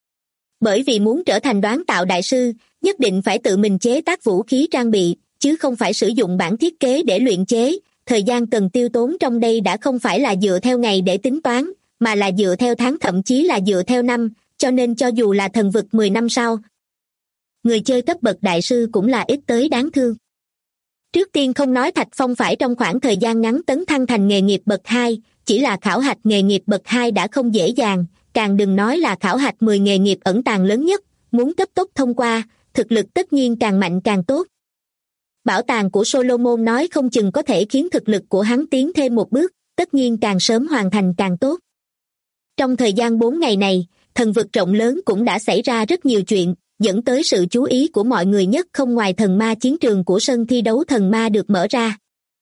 Bởi vì muốn trở thành đoán tạo đại sư, nhất định phải tự mình chế tác vũ khí trang bị, chứ không phải sử dụng bản thiết kế để luyện chế. Thời gian cần tiêu tốn trong đây đã không phải là dựa theo ngày để tính toán, mà là dựa theo tháng, thậm chí là dựa theo năm, cho nên cho dù là thần vực 10 năm sau, người chơi cấp bậc đại sư cũng là ít tới đáng thương. Trước tiên không nói Thạch Phong phải trong khoảng thời gian ngắn tấn thăng thành nghề nghiệp bậc 2, chỉ là khảo hạch nghề nghiệp bậc 2 đã không dễ dàng, càng đừng nói là khảo hạch 10 nghề nghiệp ẩn tàng lớn nhất, muốn cấp tốc thông qua, thực lực tất nhiên càng mạnh càng tốt. Bảo tàng của Solomon nói không chừng có thể khiến thực lực của hắn tiến thêm một bước, tất nhiên càng sớm hoàn thành càng tốt. Trong thời gian 4 ngày này, thần vực rộng lớn cũng đã xảy ra rất nhiều chuyện, dẫn tới sự chú ý của mọi người nhất không ngoài thần ma chiến trường của sân thi đấu thần ma được mở ra.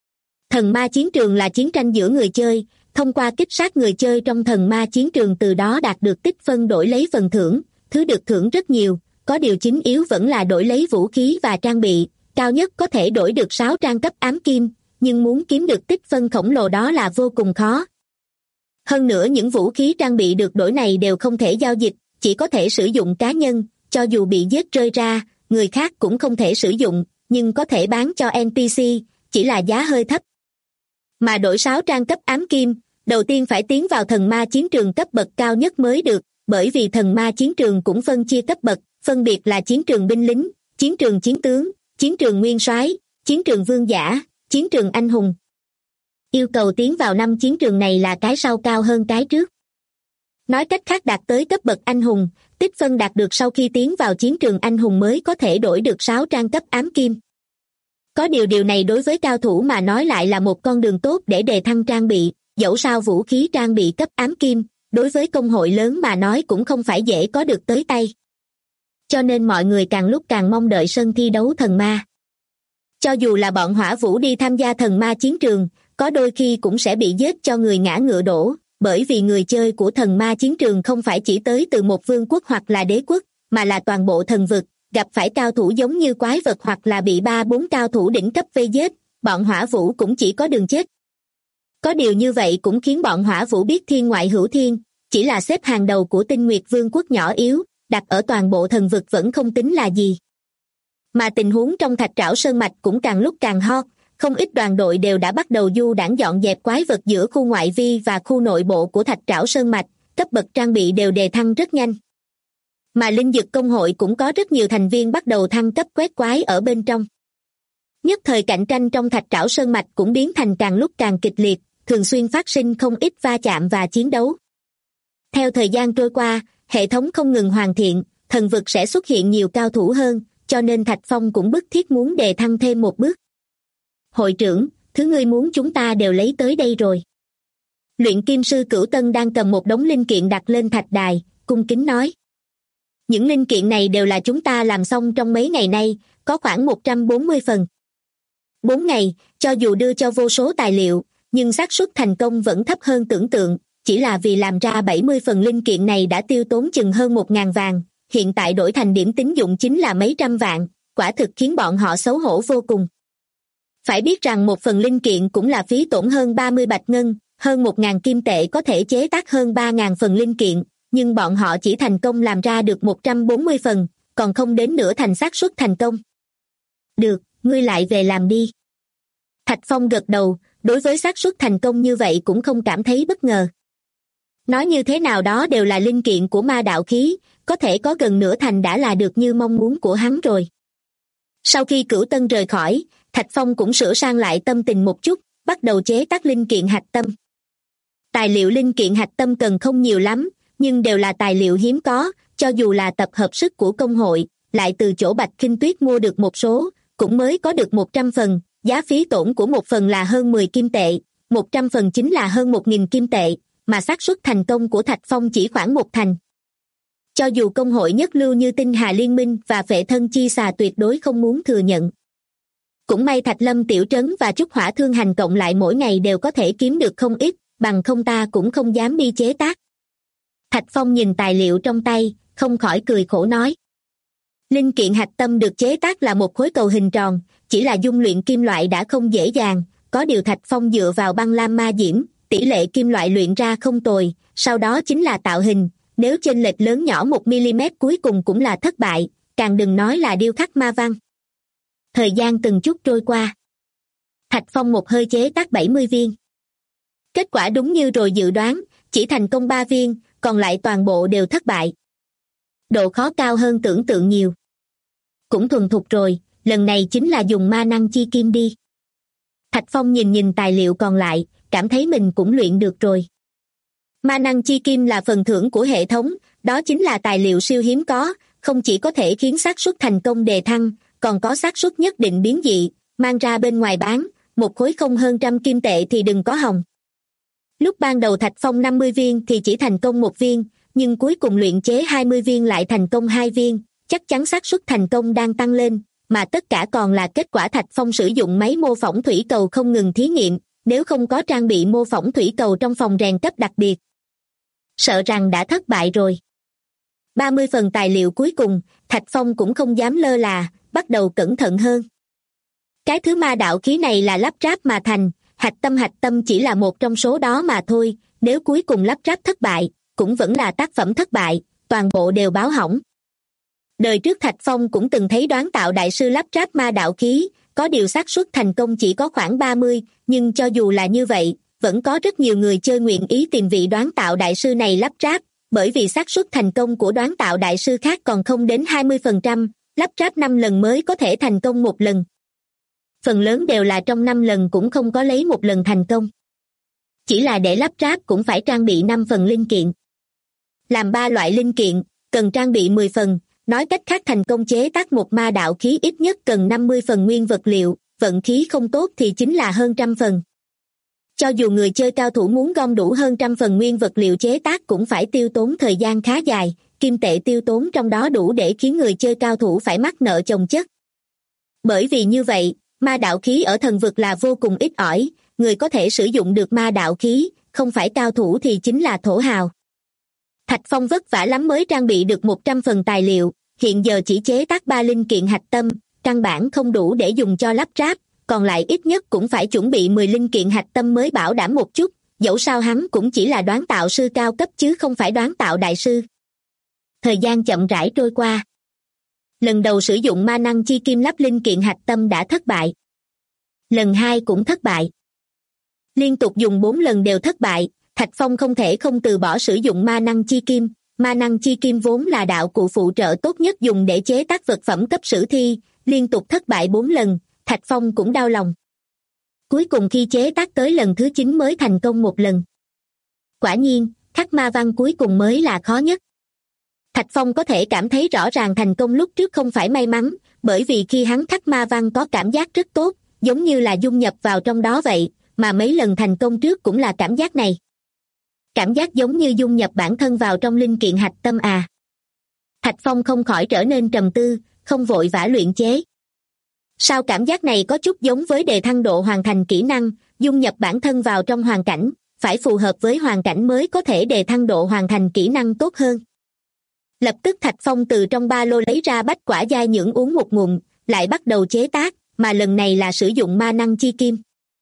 Thần ma chiến trường là chiến tranh giữa người chơi, thông qua kích sát người chơi trong thần ma chiến trường từ đó đạt được tích phân đổi lấy phần thưởng, thứ được thưởng rất nhiều, có điều chính yếu vẫn là đổi lấy vũ khí và trang bị, cao nhất có thể đổi được 6 trang cấp ám kim, nhưng muốn kiếm được tích phân khổng lồ đó là vô cùng khó. Hơn nữa những vũ khí trang bị được đổi này đều không thể giao dịch, chỉ có thể sử dụng cá nhân, cho dù bị giết rơi ra, người khác cũng không thể sử dụng, nhưng có thể bán cho NPC, chỉ là giá hơi thấp. Mà đổi 6 trang cấp ám kim, đầu tiên phải tiến vào thần ma chiến trường cấp bậc cao nhất mới được, bởi vì thần ma chiến trường cũng phân chia cấp bậc, phân biệt là chiến trường binh lính, chiến trường chiến tướng, chiến trường nguyên soái, chiến trường vương giả, chiến trường anh hùng. Yêu cầu tiến vào 5 chiến trường này là cái sau cao hơn cái trước. Nói cách khác đạt tới cấp bậc anh hùng, tích phân đạt được sau khi tiến vào chiến trường anh hùng mới có thể đổi được 6 trang cấp ám kim. Có điều này đối với cao thủ mà nói lại là một con đường tốt để đề thăng trang bị, dẫu sao vũ khí trang bị cấp ám kim, đối với công hội lớn mà nói cũng không phải dễ có được tới tay. Cho nên mọi người càng lúc càng mong đợi sân thi đấu thần ma. Cho dù là bọn hỏa vũ đi tham gia thần ma chiến trường, có đôi khi cũng sẽ bị giết cho người ngã ngựa đổ, bởi vì người chơi của thần ma chiến trường không phải chỉ tới từ một vương quốc hoặc là đế quốc, mà là toàn bộ thần vực, gặp phải cao thủ giống như quái vật hoặc là bị 3-4 cao thủ đỉnh cấp vây giết, bọn hỏa vũ cũng chỉ có đường chết. Có điều như vậy cũng khiến bọn hỏa vũ biết thiên ngoại hữu thiên, chỉ là xếp hàng đầu của Tinh Nguyệt Vương quốc nhỏ yếu, đặt ở toàn bộ thần vực vẫn không tính là gì. Mà tình huống trong Thạch Trảo Sơn Mạch cũng càng lúc càng hot, không ít đoàn đội đều đã bắt đầu du đãng dọn dẹp quái vật giữa khu ngoại vi và khu nội bộ của Thạch Trảo Sơn Mạch, cấp bậc trang bị đều đề thăng rất nhanh. Mà linh dực công hội cũng có rất nhiều thành viên bắt đầu thăng cấp quét quái ở bên trong. Nhất thời cạnh tranh trong Thạch Trảo Sơn Mạch cũng biến thành càng lúc càng kịch liệt, thường xuyên phát sinh không ít va chạm và chiến đấu. Theo thời gian trôi qua, hệ thống không ngừng hoàn thiện, thần vực sẽ xuất hiện nhiều cao thủ hơn, cho nên Thạch Phong cũng bức thiết muốn đề thăng thêm một bước. Hội trưởng, thứ ngươi muốn chúng ta đều lấy tới đây rồi. Luyện kim sư Cửu Tân đang cầm một đống linh kiện đặt lên thạch đài, cung kính nói. Những linh kiện này đều là chúng ta làm xong trong mấy ngày nay, có khoảng 140 phần. 4 ngày, cho dù đưa cho vô số tài liệu, nhưng xác suất thành công vẫn thấp hơn tưởng tượng, chỉ là vì làm ra 70 phần linh kiện này đã tiêu tốn chừng hơn 1.000 vàng, hiện tại đổi thành điểm tín dụng chính là mấy trăm vạn, quả thực khiến bọn họ xấu hổ vô cùng. Phải biết rằng một phần linh kiện cũng là phí tổn hơn 30 bạch ngân, hơn 1.000 kim tệ có thể chế tác hơn 3.000 phần linh kiện, nhưng bọn họ chỉ thành công làm ra được 140 phần, còn không đến nửa thành xác suất thành công. Được, ngươi lại về làm đi. Thạch Phong gật đầu, đối với xác suất thành công như vậy cũng không cảm thấy bất ngờ. Nói như thế nào đó đều là linh kiện của ma đạo khí, có thể có gần nửa thành đã là được như mong muốn của hắn rồi. Sau khi Cửu Tân rời khỏi, Thạch Phong cũng sửa sang lại tâm tình một chút, bắt đầu chế tác linh kiện hạch tâm. Tài liệu linh kiện hạch tâm cần không nhiều lắm, nhưng đều là tài liệu hiếm có, cho dù là tập hợp sức của công hội, lại từ chỗ Bạch Khinh Tuyết mua được một số, cũng mới có được 100 phần, giá phí tổn của một phần là hơn 10 kim tệ, 100 phần chính là hơn 1.000 kim tệ, mà xác suất thành công của Thạch Phong chỉ khoảng 1/10. Cho dù công hội nhất lưu như Tinh Hà Liên Minh và Phệ Thân Chi Xà tuyệt đối không muốn thừa nhận. Cũng may Thạch Lâm Tiểu Trấn và Trúc Hỏa Thương Hành cộng lại mỗi ngày đều có thể kiếm được không ít, bằng không ta cũng không dám đi chế tác. Thạch Phong nhìn tài liệu trong tay, không khỏi cười khổ nói. Linh kiện hạch tâm được chế tác là một khối cầu hình tròn, chỉ là dung luyện kim loại đã không dễ dàng, có điều Thạch Phong dựa vào băng lam ma diễm, tỷ lệ kim loại luyện ra không tồi, sau đó chính là tạo hình, nếu chênh lệch lớn nhỏ 1 mm cuối cùng cũng là thất bại, càng đừng nói là điêu khắc ma văn. Thời gian từng chút trôi qua. Thạch Phong một hơi chế tác 70 viên. Kết quả đúng như rồi dự đoán, chỉ thành công 3 viên, còn lại toàn bộ đều thất bại. Độ khó cao hơn tưởng tượng nhiều. Cũng thuần thục rồi, lần này chính là dùng ma năng chi kim đi. Thạch Phong nhìn tài liệu còn lại, cảm thấy mình cũng luyện được rồi. Ma năng chi kim là phần thưởng của hệ thống, đó chính là tài liệu siêu hiếm có, không chỉ có thể khiến xác suất thành công đề thăng, còn có xác suất nhất định biến dị, mang ra bên ngoài bán, một khối không hơn 100 kim tệ thì đừng có hòng. Lúc ban đầu Thạch Phong 50 viên thì chỉ thành công 1 viên, nhưng cuối cùng luyện chế 20 viên lại thành công 2 viên, chắc chắn xác suất thành công đang tăng lên, mà tất cả còn là kết quả Thạch Phong sử dụng máy mô phỏng thủy cầu không ngừng thí nghiệm, nếu không có trang bị mô phỏng thủy cầu trong phòng rèn cấp đặc biệt. Sợ rằng đã thất bại rồi. 30 phần tài liệu cuối cùng, Thạch Phong cũng không dám lơ là, bắt đầu cẩn thận hơn. Cái thứ ma đạo khí này là lắp ráp mà thành, hạch tâm chỉ là một trong số đó mà thôi, nếu cuối cùng lắp ráp thất bại, cũng vẫn là tác phẩm thất bại, toàn bộ đều báo hỏng. Đời trước Thạch Phong cũng từng thấy đoán tạo đại sư lắp ráp ma đạo khí, có điều xác suất thành công chỉ có khoảng 30, nhưng cho dù là như vậy, vẫn có rất nhiều người chơi nguyện ý tìm vị đoán tạo đại sư này lắp ráp, bởi vì xác suất thành công của đoán tạo đại sư khác còn không đến 20%, lắp ráp 5 lần mới có thể thành công 1 lần. Phần lớn đều là trong 5 lần cũng không có lấy 1 lần thành công. Chỉ là để lắp ráp cũng phải trang bị 5 phần linh kiện. Làm 3 loại linh kiện, cần trang bị 10 phần, nói cách khác thành công chế tác một ma đạo khí ít nhất cần 50 phần nguyên vật liệu, vận khí không tốt thì chính là hơn 100 phần. Cho dù người chơi cao thủ muốn gom đủ hơn 100 phần nguyên vật liệu chế tác cũng phải tiêu tốn thời gian khá dài, kim tệ tiêu tốn trong đó đủ để khiến người chơi cao thủ phải mắc nợ chồng chất. Bởi vì như vậy, ma đạo khí ở thần vực là vô cùng ít ỏi, người có thể sử dụng được ma đạo khí, không phải cao thủ thì chính là thổ hào. Thạch Phong vất vả lắm mới trang bị được 100 phần tài liệu, hiện giờ chỉ chế tác 3 linh kiện hạch tâm, căn bản không đủ để dùng cho lắp ráp, còn lại ít nhất cũng phải chuẩn bị 10 linh kiện hạch tâm mới bảo đảm một chút, dẫu sao hắn cũng chỉ là đoán tạo sư cao cấp chứ không phải đoán tạo đại sư. Thời gian chậm rãi trôi qua. Lần đầu sử dụng ma năng chi kim lắp linh kiện hạch tâm đã thất bại. Lần 2 cũng thất bại. Liên tục dùng 4 lần đều thất bại, Thạch Phong không thể không từ bỏ sử dụng ma năng chi kim. Ma năng chi kim vốn là đạo cụ phụ trợ tốt nhất dùng để chế tác vật phẩm cấp sử thi, liên tục thất bại 4 lần, Thạch Phong cũng đau lòng. Cuối cùng khi chế tác tới lần thứ 9 mới thành công 1 lần. Quả nhiên, khắc ma văn cuối cùng mới là khó nhất. Thạch Phong có thể cảm thấy rõ ràng thành công lúc trước không phải may mắn, bởi vì khi hắn khắc ma văn có cảm giác rất tốt, giống như là dung nhập vào trong đó vậy, mà mấy lần thành công trước cũng là cảm giác này. Cảm giác giống như dung nhập bản thân vào trong linh kiện hạch tâm à. Thạch Phong không khỏi trở nên trầm tư, không vội vã luyện chế. Sao cảm giác này có chút giống với đề thăng độ hoàn thành kỹ năng, dung nhập bản thân vào trong hoàn cảnh, phải phù hợp với hoàn cảnh mới có thể đề thăng độ hoàn thành kỹ năng tốt hơn. Lập tức Thạch Phong từ trong ba lô lấy ra bách quả giai nhưỡng uống một ngụm, lại bắt đầu chế tác, mà lần này là sử dụng ma năng chi kim.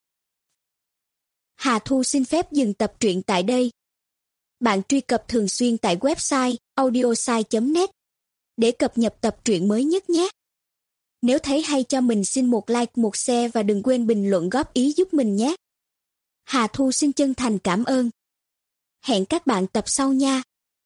Hà Thu xin phép dừng tập truyện tại đây. Bạn truy cập thường xuyên tại website audiosai.net để cập nhật tập truyện mới nhất nhé. Nếu thấy hay cho mình xin một like, một share và đừng quên bình luận góp ý giúp mình nhé. Hà Thu xin chân thành cảm ơn. Hẹn các bạn tập sau nha.